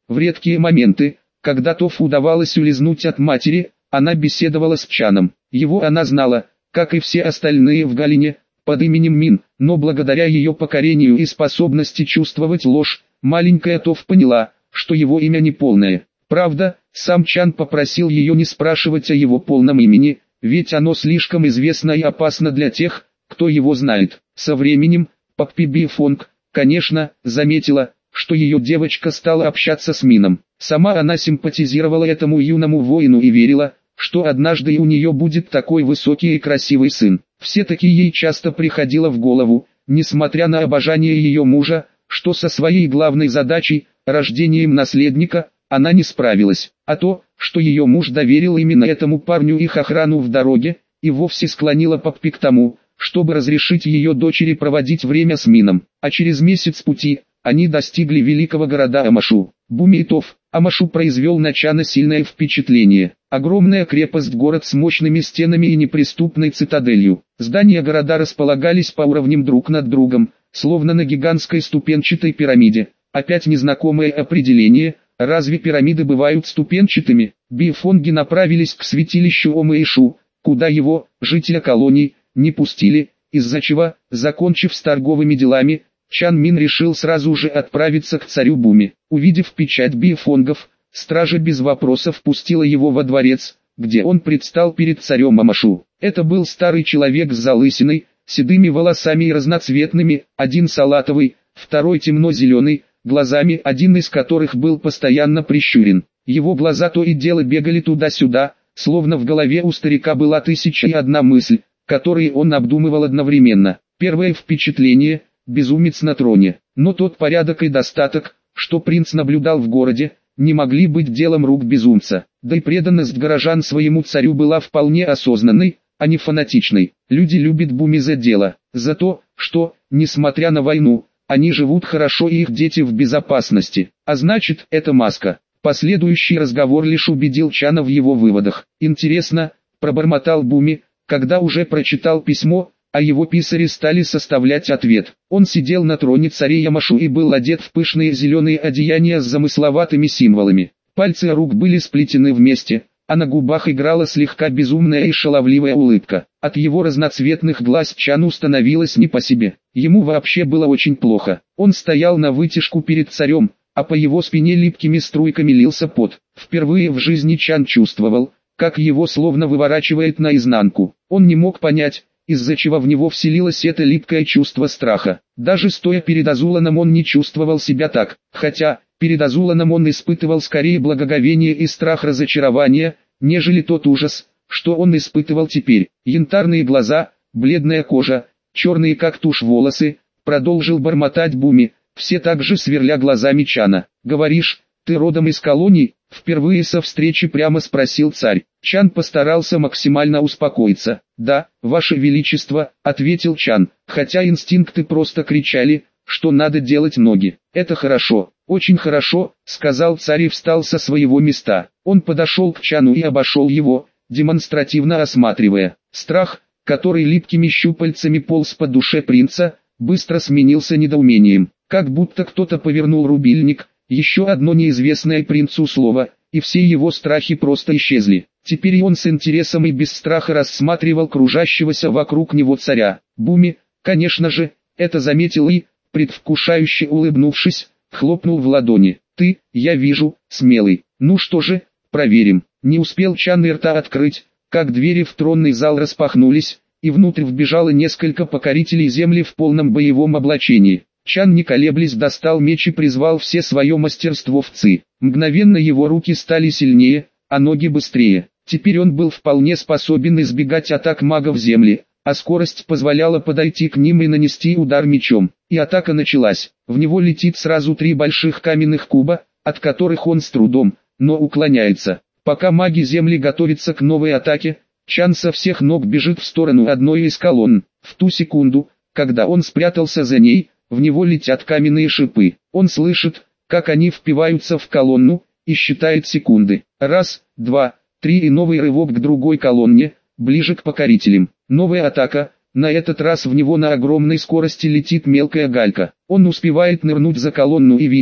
В редкие моменты, когда Тоф удавалось улизнуть от матери, она беседовала с Чаном. Его она знала, как и все остальные в Галине, под именем Мин, но благодаря ее покорению и способности чувствовать ложь, маленькая Тоф поняла, что его имя не полное. Правда, сам Чан попросил ее не спрашивать о его полном имени, ведь оно слишком известно и опасно для тех, кто его знает. Со временем, Паппи Бифонг, конечно, заметила, что ее девочка стала общаться с Мином. Сама она симпатизировала этому юному воину и верила, что однажды и у нее будет такой высокий и красивый сын. Все-таки ей часто приходило в голову, несмотря на обожание ее мужа, что со своей главной задачей, рождением наследника, она не справилась, а то, что ее муж доверил именно этому парню их охрану в дороге, и вовсе склонило Паппи к тому, чтобы разрешить ее дочери проводить время с Мином. А через месяц пути, они достигли великого города Амашу. Буми и Тоф. Амашу произвел на Чана сильное впечатление. Огромная крепость-город с мощными стенами и неприступной цитаделью. Здания города располагались по уровням друг над другом, словно на гигантской ступенчатой пирамиде. Опять незнакомое определение. Разве пирамиды бывают ступенчатыми? Бифонги направились к святилищу Омэйшу, куда его, жителя колоний, не пустили, из-за чего, закончив с торговыми делами, Чан Мин решил сразу же отправиться к царю Буми. Увидев печать бифонгов, стража без вопросов пустила его во дворец, где он предстал перед царем Амашу. Это был старый человек с залысиной, седыми волосами и разноцветными, один салатовый, второй темно-зеленый, глазами, один из которых был постоянно прищурен. Его глаза то и дело бегали туда-сюда, словно в голове у старика была тысяча и одна мысль, которые он обдумывал одновременно. Первое впечатление – безумец на троне. Но тот порядок и достаток, что принц наблюдал в городе, не могли быть делом рук безумца. Да и преданность горожан своему царю была вполне осознанной, а не фанатичной. Люди любят Буми за дело, за то, что, несмотря на войну, они живут хорошо и их дети в безопасности. А значит, это маска. Последующий разговор лишь убедил Чана в его выводах. «Интересно», – пробормотал Буми, когда уже прочитал письмо, а его писари стали составлять ответ. Он сидел на троне царя Амашу и был одет в пышные зеленые одеяния с замысловатыми символами. Пальцы рук были сплетены вместе, а на губах играла слегка безумная и шаловливая улыбка. От его разноцветных глаз Чану становилось не по себе. Ему вообще было очень плохо. Он стоял на вытяжку перед царем, а по его спине липкими струйками лился пот. Впервые в жизни Чан чувствовал, как его словно выворачивает наизнанку. Он не мог понять, из-за чего в него вселилось это липкое чувство страха. Даже стоя перед Азуланом он не чувствовал себя так, хотя, перед Азуланом он испытывал скорее благоговение и страх разочарования, нежели тот ужас, что он испытывал теперь. Янтарные глаза, бледная кожа, черные как тушь волосы, продолжил бормотать Буми, все так же сверля глазами Чана. «Говоришь, ты родом из колоний?» — впервые со встречи прямо спросил царь. Чан постарался максимально успокоиться. «Да, ваше величество», — ответил Чан, хотя инстинкты просто кричали, что надо делать ноги. «Это хорошо, очень хорошо», — сказал царь и встал со своего места. Он подошел к Чану и обошел его, демонстративно осматривая. Страх, который липкими щупальцами полз по душе принца, быстро сменился недоумением. Как будто кто-то повернул рубильник, еще одно неизвестное принцу слово, и все его страхи просто исчезли. Теперь он с интересом и без страха рассматривал кружащегося вокруг него царя. Буми, конечно же, это заметил и, предвкушающе улыбнувшись, хлопнул в ладони. «Ты, я вижу, смелый. Ну что же, проверим». Не успел Чан и рта открыть, как двери в тронный зал распахнулись, и внутрь вбежало несколько покорителей земли в полном боевом облачении. Чан не колеблясь достал меч и призвал все свое мастерство в ци. Мгновенно его руки стали сильнее, а ноги быстрее. Теперь он был вполне способен избегать атак магов земли, а скорость позволяла подойти к ним и нанести удар мечом. И атака началась. В него летит сразу три больших каменных куба, от которых он с трудом, но уклоняется. Пока маги земли готовятся к новой атаке, Чан со всех ног бежит в сторону одной из колонн. В ту секунду, когда он спрятался за ней, в него летят каменные шипы. Он слышит, как они впиваются в колонну, и считает секунды. Раз, два, три и новый рывок к другой колонне, ближе к покорителям. Новая атака, на этот раз в него на огромной скорости летит мелкая галька. Он успевает нырнуть за колонну и видит,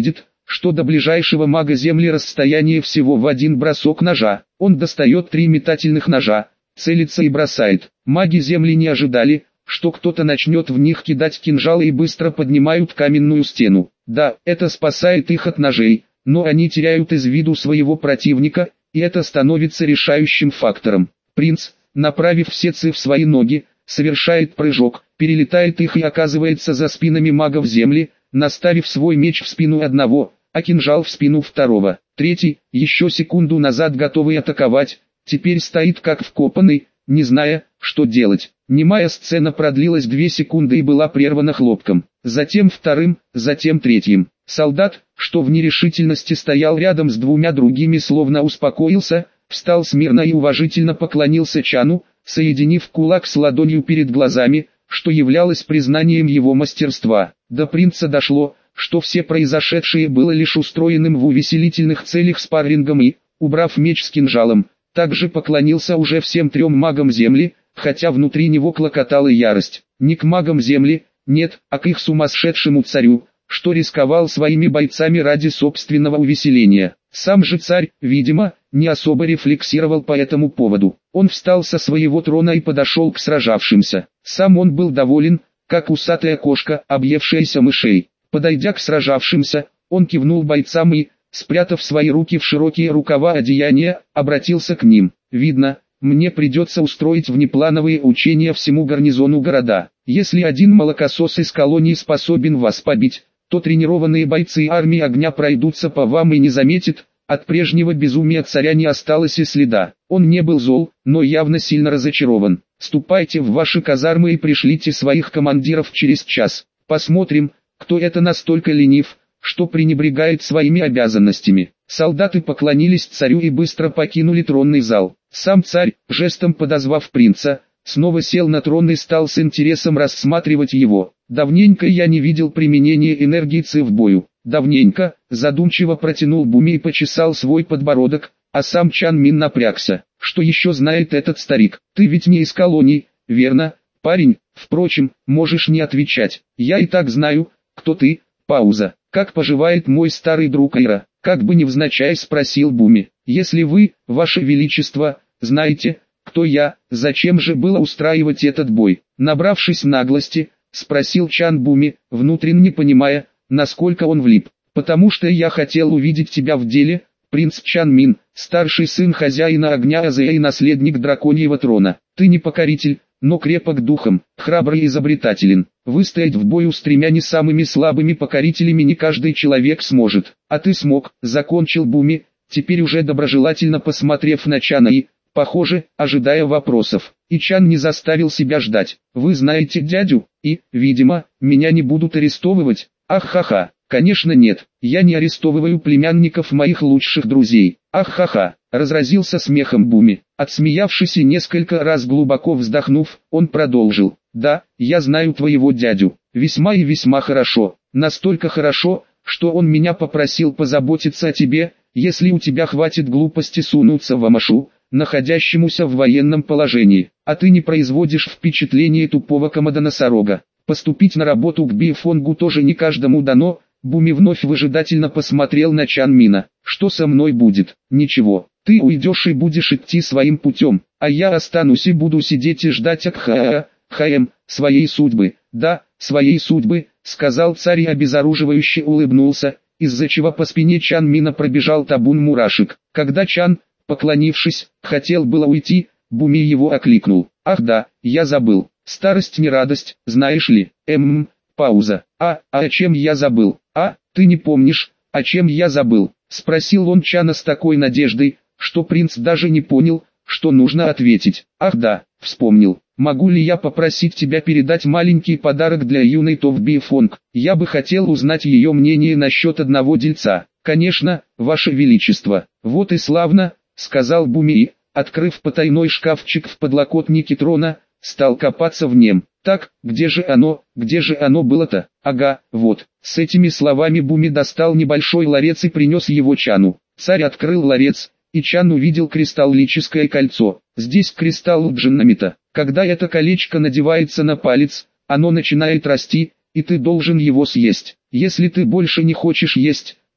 что до ближайшего мага земли расстояние всего в один бросок ножа. Он достает три метательных ножа, целится и бросает. Маги земли не ожидали, что кто-то начнет в них кидать кинжалы, и быстро поднимают каменную стену. Да, это спасает их от ножей, но они теряют из виду своего противника, и это становится решающим фактором. Принц, направив все ци в свои ноги, совершает прыжок, перелетает их и оказывается за спинами магов земли, наставив свой меч в спину одного, а кинжал в спину второго. Третий, еще секунду назад готовый атаковать, теперь стоит как вкопанный, не зная, что делать. Немая сцена продлилась две секунды и была прервана хлопком. Затем вторым, затем третьим. Солдат, что в нерешительности стоял рядом с двумя другими, словно успокоился, встал смирно и уважительно поклонился Чану, соединив кулак с ладонью перед глазами, что являлось признанием его мастерства. До принца дошло, что все произошедшее было лишь устроенным в увеселительных целях спаррингом, и, убрав меч с кинжалом, также поклонился уже всем трем магам земли, хотя внутри него клокотала ярость. Не к магам земли, нет, а к их сумасшедшему царю, что рисковал своими бойцами ради собственного увеселения. Сам же царь, видимо, не особо рефлексировал по этому поводу. Он встал со своего трона и подошел к сражавшимся. Сам он был доволен, как усатая кошка, объевшаяся мышей. Подойдя к сражавшимся, он кивнул бойцам и, спрятав свои руки в широкие рукава одеяния, обратился к ним. «Видно, мне придется устроить внеплановые учения всему гарнизону города. Если один молокосос из колонии способен вас побить, то тренированные бойцы армии огня пройдутся по вам и не заметят, от прежнего безумия царя не осталось и следа». Он не был зол, но явно сильно разочарован. «Ступайте в ваши казармы и пришлите своих командиров через час. Посмотрим, кто это настолько ленив, что пренебрегает своими обязанностями». Солдаты поклонились царю и быстро покинули тронный зал. Сам царь, жестом подозвав принца, снова сел на трон и стал с интересом рассматривать его. «Давненько я не видел применения энергии ци в бою. Давненько», задумчиво протянул Буми и почесал свой подбородок, а сам Чан Мин напрягся. «Что еще знает этот старик? Ты ведь не из колонии, верно, парень? Впрочем, можешь не отвечать. Я и так знаю, кто ты». Пауза. «Как поживает мой старый друг Айра?» Как бы невзначай спросил Буми. «Если вы, ваше величество, знаете, кто я, зачем же было устраивать этот бой?» Набравшись наглости, спросил Чан Буми, внутренне понимая, насколько он влип. «Потому что я хотел увидеть тебя в деле, принц Чан Мин, старший сын хозяина огня Азея и наследник драконьего трона. Ты не покоритель, но крепок духом, храбрый и изобретателен. Выстоять в бою с тремя не самыми слабыми покорителями не каждый человек сможет. А ты смог», закончил Буми, теперь уже доброжелательно посмотрев на Чана и, похоже, ожидая вопросов. И Чан не заставил себя ждать. «Вы знаете дядю, и, видимо, меня не будут арестовывать?» «Ах-ха-ха, конечно нет, я не арестовываю племянников моих лучших друзей». «Ах-ха-ха», разразился смехом Буми. Отсмеявшись и несколько раз глубоко вздохнув, он продолжил. «Да, я знаю твоего дядю, весьма и весьма хорошо, настолько хорошо, что он меня попросил позаботиться о тебе, если у тебя хватит глупости сунуться в Амашу, находящемуся в военном положении, а ты не производишь впечатление тупого комодоносорога. Поступить на работу к Бифонгу тоже не каждому дано». Буми вновь выжидательно посмотрел на Чан Мина. «Что со мной будет?» «Ничего, ты уйдешь и будешь идти своим путем, а я останусь и буду сидеть и ждать Акхаа, Хаэм, своей судьбы». «Да, своей судьбы», сказал царь и обезоруживающе улыбнулся, из-за чего по спине Чан Мина пробежал табун мурашек. Когда Чан, поклонившись, хотел было уйти, Буми его окликнул. «Ах да, я забыл, старость не радость, знаешь ли». «Эм...» Пауза. «А, а о чем я забыл? А, ты не помнишь, о чем я забыл?» Спросил он Чана с такой надеждой, что принц даже не понял, что нужно ответить. «Ах да, вспомнил. Могу ли я попросить тебя передать маленький подарок для юной Тов Бифонг? Я бы хотел узнать ее мнение насчет одного дельца». «Конечно, ваше величество». «Вот и славно», сказал Буми, открыв потайной шкафчик в подлокотнике трона, стал копаться в нем. «Так, где же оно, где же оно было-то? Ага, вот». С этими словами Буми достал небольшой ларец и принес его Чану. Царь открыл ларец, и Чан увидел кристаллическое кольцо. Здесь кристалл джиннамита. Когда это колечко надевается на палец, оно начинает расти, и ты должен его съесть. Если ты больше не хочешь есть,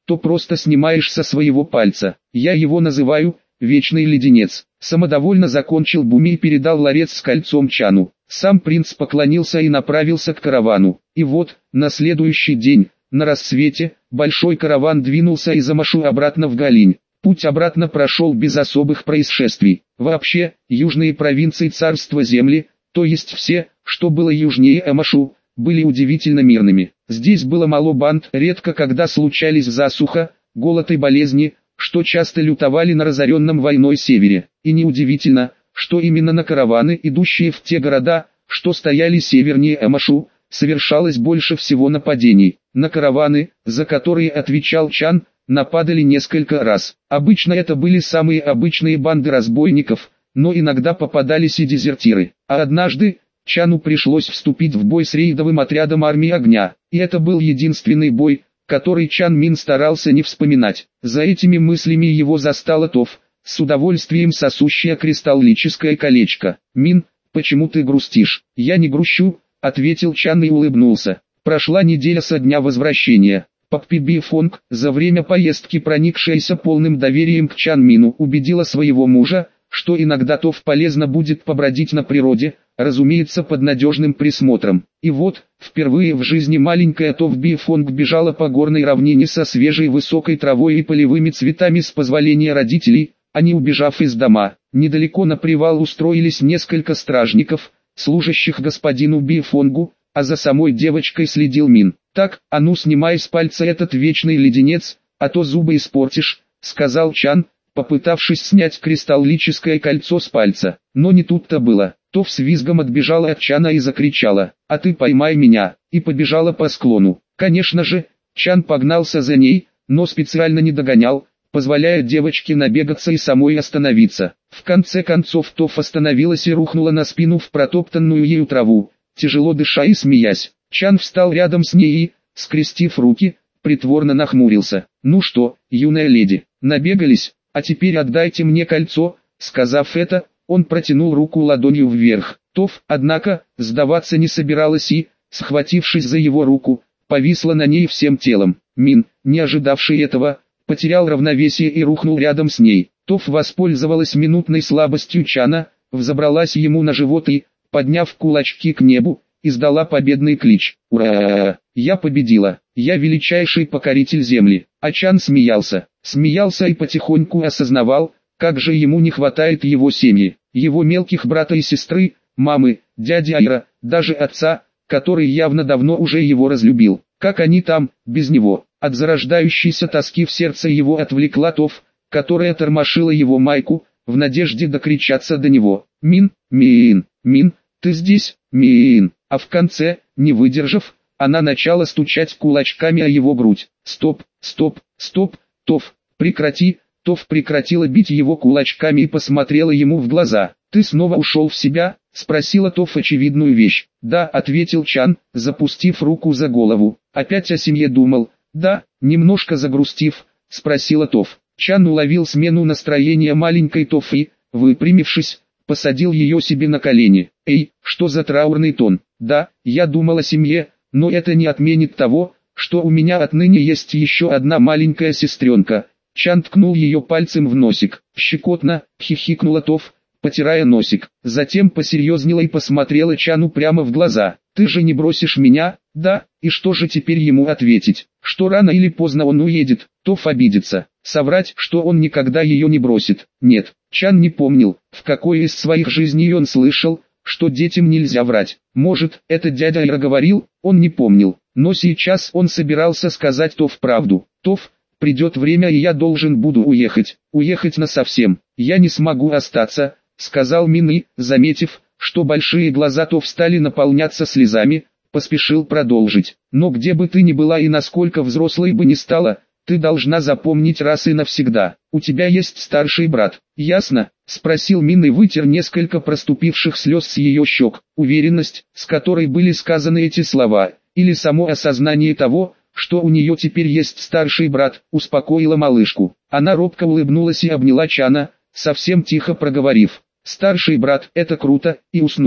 то просто снимаешь со своего пальца. Я его называю «Вечный леденец». Самодовольно закончил Буми и передал ларец с кольцом Чану. Сам принц поклонился и направился к каравану. И вот, на следующий день, на рассвете, большой караван двинулся из Амашу обратно в Галинь. Путь обратно прошел без особых происшествий. Вообще, южные провинции царства земли, то есть все, что было южнее Амашу, были удивительно мирными. Здесь было мало банд, редко когда случались засуха, голод и болезни, что часто лютовали на разоренном войной севере. И неудивительно, что именно на караваны, идущие в те города, что стояли севернее Амашу, совершалось больше всего нападений. На караваны, за которые отвечал Чан, нападали несколько раз. Обычно это были самые обычные банды разбойников, но иногда попадались и дезертиры. А однажды, Чану пришлось вступить в бой с рейдовым отрядом армии огня, и это был единственный бой, который Чан Мин старался не вспоминать. За этими мыслями его застала Тоф, с удовольствием сосущая кристаллическое колечко. «Мин, почему ты грустишь?» «Я не грущу», — ответил Чан и улыбнулся. Прошла неделя со дня возвращения. Паппи Бифонг, за время поездки проникшаяся полным доверием к Чан Мину, убедила своего мужа, что иногда Тоф полезно будет побродить на природе, разумеется под надежным присмотром. И вот, впервые в жизни маленькая Тоф Бифонг бежала по горной равнине со свежей высокой травой и полевыми цветами с позволения родителей, а не убежав из дома. Недалеко на привал устроились несколько стражников, служащих господину Бифонгу, а за самой девочкой следил Мин. «Так, а ну снимай с пальца этот вечный леденец, а то зубы испортишь», — сказал Чан, попытавшись снять кристаллическое кольцо с пальца. Но не тут-то было. Тоф с визгом отбежала от Чана и закричала: «А ты поймай меня!» и побежала по склону. Конечно же, Чан погнался за ней, но специально не догонял, позволяя девочке набегаться и самой остановиться. В конце концов Тоф остановилась и рухнула на спину в протоптанную ею траву, тяжело дыша и смеясь. Чан встал рядом с ней и, скрестив руки, притворно нахмурился. «Ну что, юная леди, набегались? А теперь отдайте мне кольцо». Сказав это, он протянул руку ладонью вверх. Тоф, однако, сдаваться не собиралась и, схватившись за его руку, повисла на ней всем телом. Мин, не ожидавший этого, потерял равновесие и рухнул рядом с ней. Тоф воспользовалась минутной слабостью Чана, взобралась ему на живот и, подняв кулачки к небу, издала победный клич. «Ура! Я победила! Я величайший покоритель земли!» А Чан смеялся, смеялся и потихоньку осознавал, как же ему не хватает его семьи, его мелких брата и сестры, мамы, дяди Айра, даже отца, который явно давно уже его разлюбил. Как они там, без него? От зарождающейся тоски в сердце его отвлекла Тоф, которая тормошила его майку, в надежде докричаться до него. «Мин, Мин, Мин, ты здесь, Мин!» А в конце, не выдержав, она начала стучать кулачками о его грудь. «Стоп, стоп, стоп, Тоф, прекрати!» Тоф прекратила бить его кулачками и посмотрела ему в глаза. «Ты снова ушел в себя?» — спросила Тоф очевидную вещь. «Да», — ответил Чан, запустив руку за голову. «Опять о семье думал?» «Да», — немножко загрустив, спросила Тоф. Чан уловил смену настроения маленькой Тоф и, выпрямившись, посадил ее себе на колени. «Эй, что за траурный тон?» «Да, я думал о семье, но это не отменит того, что у меня отныне есть еще одна маленькая сестренка». Чан ткнул ее пальцем в носик. «Щекотно», — хихикнула Тоф, потирая носик. Затем посерьезнела и посмотрела Чану прямо в глаза. «Ты же не бросишь меня?» «Да, и что же теперь ему ответить? Что рано или поздно он уедет?» Тоф обидится. Соврать, что он никогда ее не бросит? Нет. Чан не помнил, в какой из своих жизней он слышал, что детям нельзя врать. Может, это дядя Айра говорил, он не помнил. Но сейчас он собирался сказать Тоф правду. «Тоф, придет время и я должен буду уехать. Уехать насовсем. Я не смогу остаться», — сказал Мин и, заметив, что большие глаза Тоф стали наполняться слезами, поспешил продолжить. «Но где бы ты ни была и насколько взрослой бы ни стала, ты должна запомнить раз и навсегда. У тебя есть старший брат. Ясно?» — спросил Мин и вытер несколько проступивших слез с ее щек. Уверенность, с которой были сказаны эти слова, или само осознание того, что у нее теперь есть старший брат, успокоила малышку. Она робко улыбнулась и обняла Чана, совсем тихо проговорив: «Старший брат, это круто», и уснула.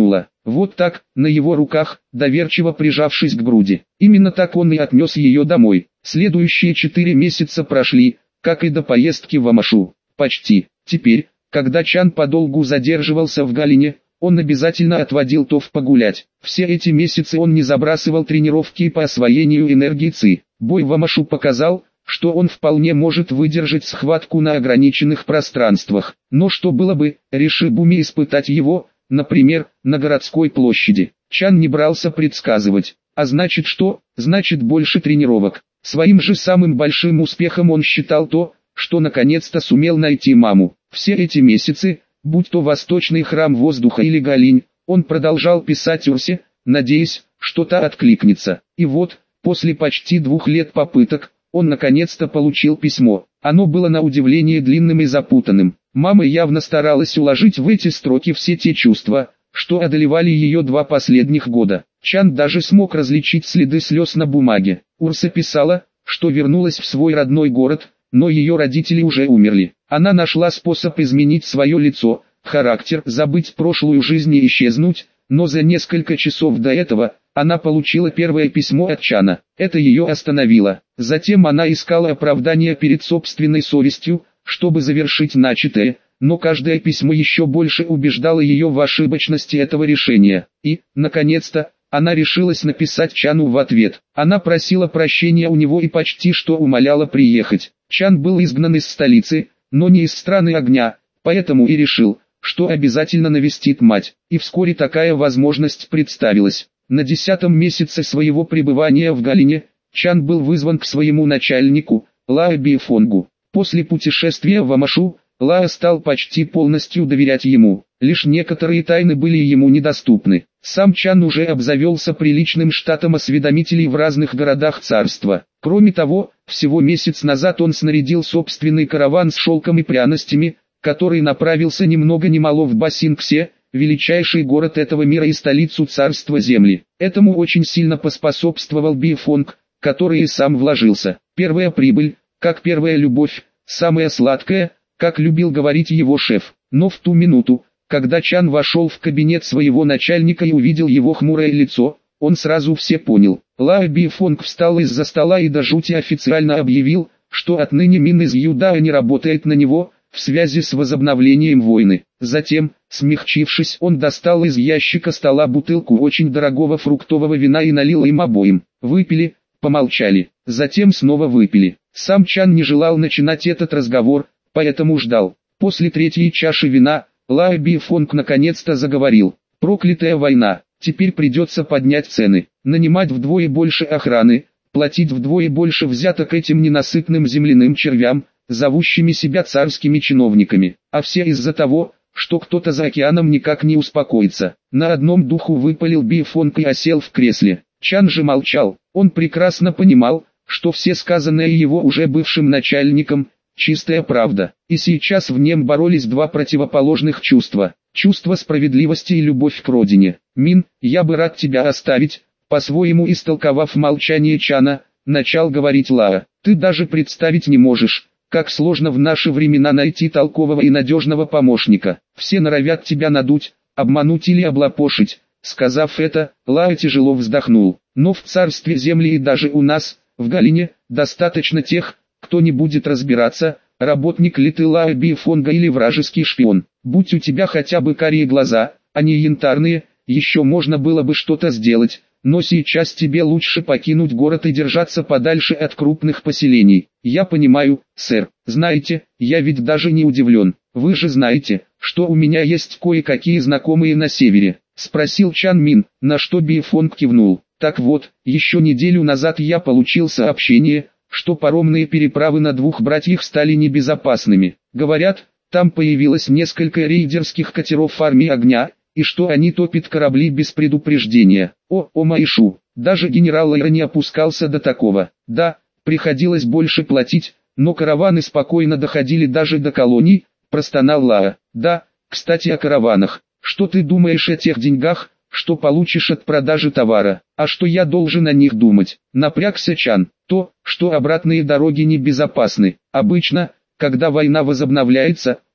Вот так, на его руках, доверчиво прижавшись к груди. Именно так он и отнес ее домой. Следующие четыре месяца прошли, как и до поездки в Амашу. Почти. Теперь, когда Чан подолгу задерживался в Галине, он обязательно отводил Тоф погулять. Все эти месяцы он не забрасывал тренировки по освоению энергии Ци. Бой в Амашу показал, что он вполне может выдержать схватку на ограниченных пространствах. Но что было бы, реши Буми испытать его, например, на городской площади. Чан не брался предсказывать. А значит что? Значит больше тренировок. Своим же самым большим успехом он считал то, что наконец-то сумел найти маму. Все эти месяцы, будь то Восточный храм воздуха или Галинь, он продолжал писать Урсе, надеясь, что та откликнется. И вот, после почти двух лет попыток, он наконец-то получил письмо. Оно было на удивление длинным и запутанным. Мама явно старалась уложить в эти строки все те чувства, что одолевали ее два последних года. Чан даже смог различить следы слез на бумаге. Урса писала, что вернулась в свой родной город, но ее родители уже умерли. Она нашла способ изменить свое лицо, характер, забыть прошлую жизнь и исчезнуть, но за несколько часов до этого, она получила первое письмо от Чана. Это ее остановило. Затем она искала оправдания перед собственной совестью, чтобы завершить начатое, но каждое письмо еще больше убеждало ее в ошибочности этого решения. И, наконец-то, она решилась написать Чану в ответ. Она просила прощения у него и почти что умоляла приехать. Чан был изгнан из столицы, но не из страны огня, поэтому и решил, что обязательно навестит мать. И вскоре такая возможность представилась. На десятом месяце своего пребывания в Галине, Чан был вызван к своему начальнику, Лао Бифонгу. После путешествия в Амашу, Лао стал почти полностью доверять ему. Лишь некоторые тайны были ему недоступны. Сам Чан уже обзавелся приличным штатом осведомителей в разных городах царства. Кроме того, всего месяц назад он снарядил собственный караван с шелком и пряностями, который направился ни много ни мало в Басинксе, величайший город этого мира и столицу царства земли. Этому очень сильно поспособствовал Бифонг, который и сам вложился. Первая прибыль, как первая любовь, самая сладкая, как любил говорить его шеф. Но в ту минуту, когда Чан вошел в кабинет своего начальника и увидел его хмурое лицо, он сразу все понял. Лао Бифонг встал из-за стола и до жути официально объявил, что отныне Мин из Юдаа не работает на него, в связи с возобновлением войны. Затем, смягчившись, он достал из ящика стола бутылку очень дорогого фруктового вина и налил им обоим. Выпили, помолчали, затем снова выпили. Сам Чан не желал начинать этот разговор, поэтому ждал. После третьей чаши вина, Лао Бифонг наконец-то заговорил. Проклятая война, теперь придется поднять цены, нанимать вдвое больше охраны, платить вдвое больше взяток этим ненасытным земляным червям, зовущими себя царскими чиновниками, а все из-за того, что кто-то за океаном никак не успокоится. На одном духу выпалил Бифонг и осел в кресле. Чан же молчал, он прекрасно понимал, что все сказанное его уже бывшим начальником, чистая правда, и сейчас в нем боролись два противоположных чувства, чувство справедливости и любовь к родине. «Мин, я бы рад тебя оставить», по-своему истолковав молчание Чана, начал говорить Лао. «Ты даже представить не можешь, как сложно в наши времена найти толкового и надежного помощника. Все норовят тебя надуть, обмануть или облапошить». Сказав это, Лао тяжело вздохнул. «Но в царстве земли и даже у нас, в Галине, достаточно тех, кто не будет разбираться, работник ли ты Лао Бифонга или вражеский шпион. Будь у тебя хотя бы карие глаза, а не янтарные, еще можно было бы что-то сделать. Но сейчас тебе лучше покинуть город и держаться подальше от крупных поселений. Я понимаю, сэр. Знаете, я ведь даже не удивлен. Вы же знаете, что у меня есть кое-какие знакомые на севере», — спросил Чан Мин, на что Бифонг кивнул. «Так вот, еще неделю назад я получил сообщение, что паромные переправы на двух братьях стали небезопасными. Говорят, там появилось несколько рейдерских катеров армии огня, и что они топят корабли без предупреждения. О, о Майшу, даже генерал Лайра не опускался до такого. Да, приходилось больше платить, но караваны спокойно доходили даже до колоний», — простонал Лао. «Да, кстати о караванах. Что ты думаешь о тех деньгах, что получишь от продажи товара? А что я должен о них думать?» Напрягся Чан. «То, что обратные дороги небезопасны. Обычно, когда война возобновляется,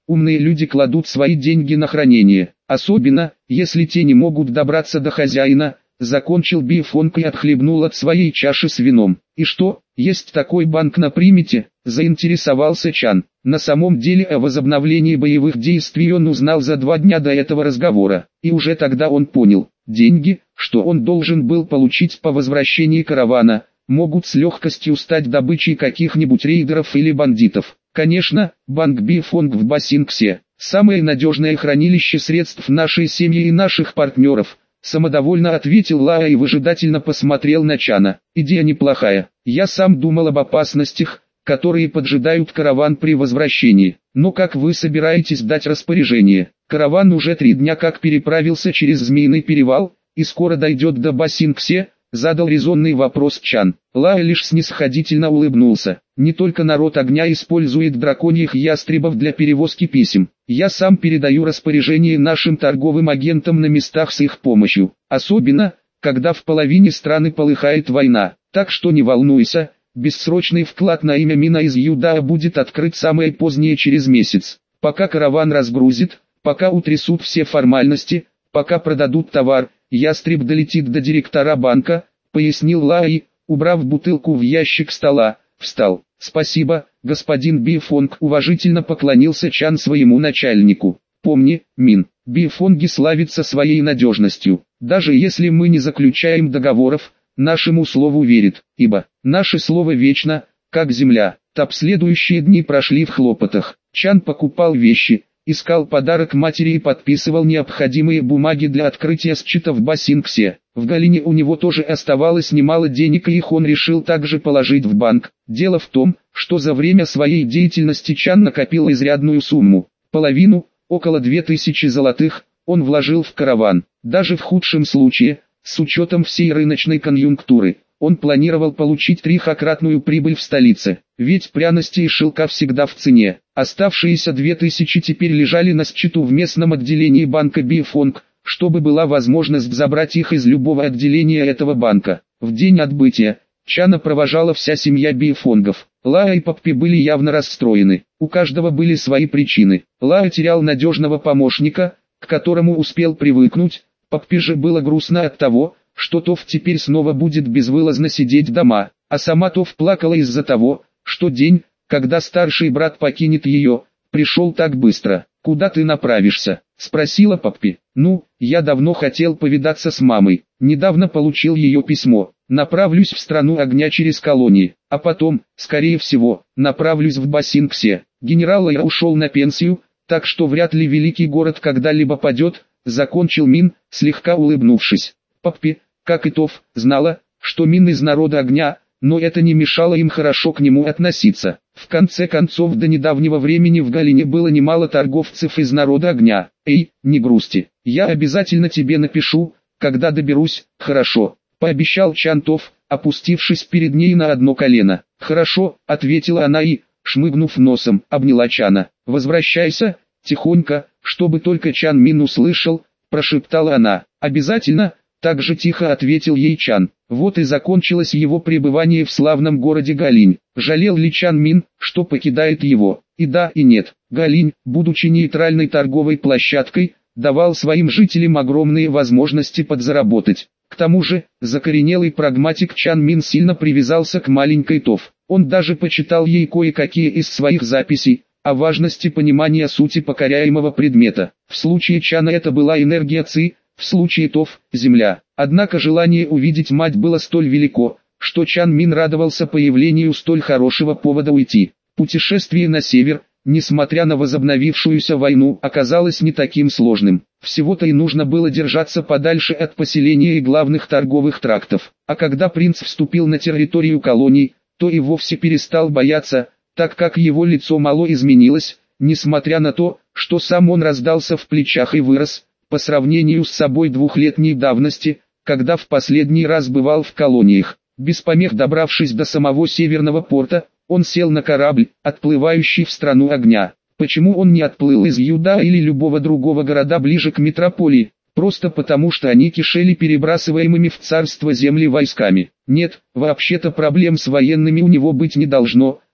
умные люди кладут свои деньги на хранение, особенно, если те не могут добраться до хозяина. Закончил Бифонг и отхлебнул от своей чаши с вином. И что, есть такой банк на примете? Заинтересовался Чан. На самом деле о возобновлении боевых действий он узнал за два дня до этого разговора. И уже тогда он понял, деньги, что он должен был получить по возвращении каравана, могут с легкостью стать добычей каких-нибудь рейдеров или бандитов. Конечно, банк Бифонг в Басингсе – самое надежное хранилище средств нашей семьи и наших партнеров. Самодовольно ответил Лаа и выжидательно посмотрел на Чана. Идея неплохая. Я сам думал об опасностях, которые поджидают караван при возвращении. Но как вы собираетесь дать распоряжение? Караван уже три дня как переправился через Змеиный перевал, и скоро дойдет до Басингсе, задал резонный вопрос Чан. Лаа лишь снисходительно улыбнулся. Не только народ огня использует драконьих ястребов для перевозки писем. Я сам передаю распоряжение нашим торговым агентам на местах с их помощью. Особенно, когда в половине страны полыхает война. Так что не волнуйся, бессрочный вклад на имя Мина из Юдаа будет открыт самое позднее через месяц. Пока караван разгрузит, пока утрясут все формальности, пока продадут товар, ястреб долетит до директора банка, пояснил Лай, убрав бутылку в ящик стола, встал. Спасибо, господин Бифонг, уважительно поклонился Чан своему начальнику. Помни, Мин, Бифонги славится своей надежностью. Даже если мы не заключаем договоров, нашему слову верит, ибо наше слово вечно, как земля. Так следующие дни прошли в хлопотах. Чан покупал вещи, искал подарок матери и подписывал необходимые бумаги для открытия счета в Басингсе. В Галине у него тоже оставалось немало денег, и их он решил также положить в банк. Дело в том, что за время своей деятельности Чан накопил изрядную сумму. Половину, около две тысячи золотых, он вложил в караван. Даже в худшем случае, с учетом всей рыночной конъюнктуры, он планировал получить трехкратную прибыль в столице. Ведь пряности и шелка всегда в цене. Оставшиеся две тысячи теперь лежали на счету в местном отделении банка Бифонг, чтобы была возможность забрать их из любого отделения этого банка. В день отбытия Чана провожала вся семья Бифонгов. Лаа и Паппи были явно расстроены. У каждого были свои причины. Лаа терял надежного помощника, к которому успел привыкнуть. Паппи же было грустно от того, что Тоф теперь снова будет безвылазно сидеть дома, а сама Тоф плакала из-за того, что день, когда старший брат покинет ее, пришел так быстро. «Куда ты направишься?» – спросила Паппи. «Ну, я давно хотел повидаться с мамой, недавно получил ее письмо, направлюсь в страну огня через колонии, а потом, скорее всего, направлюсь в Басингсе. Генерал Лайр ушел на пенсию, так что вряд ли великий город когда-либо падет», – закончил Мин, слегка улыбнувшись. Паппи, как и Тоф, знала, что Мин из народа огня, но это не мешало им хорошо к нему относиться. В конце концов, до недавнего времени в Галине было немало торговцев из народа огня. «Эй, не грусти, я обязательно тебе напишу, когда доберусь, хорошо?» – пообещал Чан Тоф, опустившись перед ней на одно колено. «Хорошо», – ответила она и, шмыгнув носом, обняла Чана. «Возвращайся, тихонько, чтобы только Чан Мин услышал», – прошептала она. «Обязательно», – так же тихо ответил ей Чан. Вот и закончилось его пребывание в славном городе Галинь. Жалел ли Чан Мин, что покидает его? И да, и нет. Галинь, будучи нейтральной торговой площадкой, давал своим жителям огромные возможности подзаработать. К тому же, закоренелый прагматик Чан Мин сильно привязался к маленькой Тоф. Он даже почитал ей кое-какие из своих записей о важности понимания сути покоряемого предмета. В случае Чана это была энергия Ци, в случае Тоф – земля. Однако желание увидеть мать было столь велико, что Чан Мин радовался появлению столь хорошего повода уйти. Путешествие на север, несмотря на возобновившуюся войну, оказалось не таким сложным. Всего-то и нужно было держаться подальше от поселения и главных торговых трактов. А когда принц вступил на территорию колоний, то и вовсе перестал бояться, так как его лицо мало изменилось, несмотря на то, что сам он раздался в плечах и вырос, по сравнению с собой двухлетней давности, когда в последний раз бывал в колониях. Без помех добравшись до самого северного порта, он сел на корабль, отплывающий в страну огня. Почему он не отплыл из Юдаа или любого другого города ближе к метрополии? Просто потому, что они кишели перебрасываемыми в царство земли войсками. Нет, вообще-то проблем с военными у него быть не должно,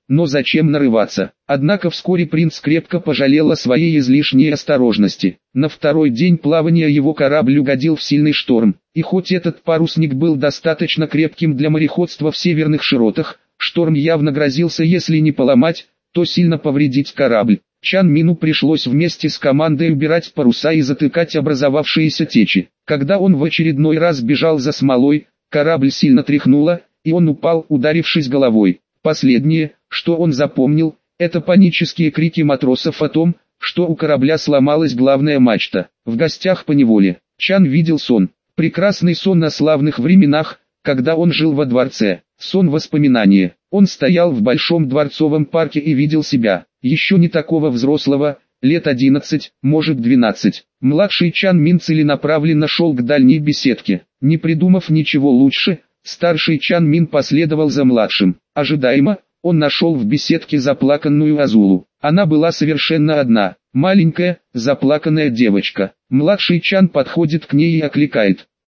но зачем нарываться? Однако вскоре принц крепко пожалел о своей излишней осторожности. На второй день плавания его корабль угодил в сильный шторм, и хоть этот парусник был достаточно крепким для мореходства в северных широтах, шторм явно грозился, если не поломать, то сильно повредить корабль. Чан Мину пришлось вместе с командой убирать паруса и затыкать образовавшиеся течи. Когда он в очередной раз бежал за смолой, корабль сильно тряхнуло, и он упал, ударившись головой. Последнее, что он запомнил, это панические крики матросов о том, что у корабля сломалась главная мачта. В гостях поневоле, Чан видел сон. Прекрасный сон о славных временах, когда он жил во дворце. Сон воспоминания. Он стоял в большом дворцовом парке и видел себя, еще не такого взрослого, лет одиннадцать, может двенадцать. Младший Чан Мин целенаправленно шел к дальней беседке. Не придумав ничего лучше, старший Чан Мин последовал за младшим. Ожидаемо, он нашел в беседке заплаканную Азулу. Она была совершенно одна, маленькая, заплаканная девочка. Младший Чан подходит к ней и окликает: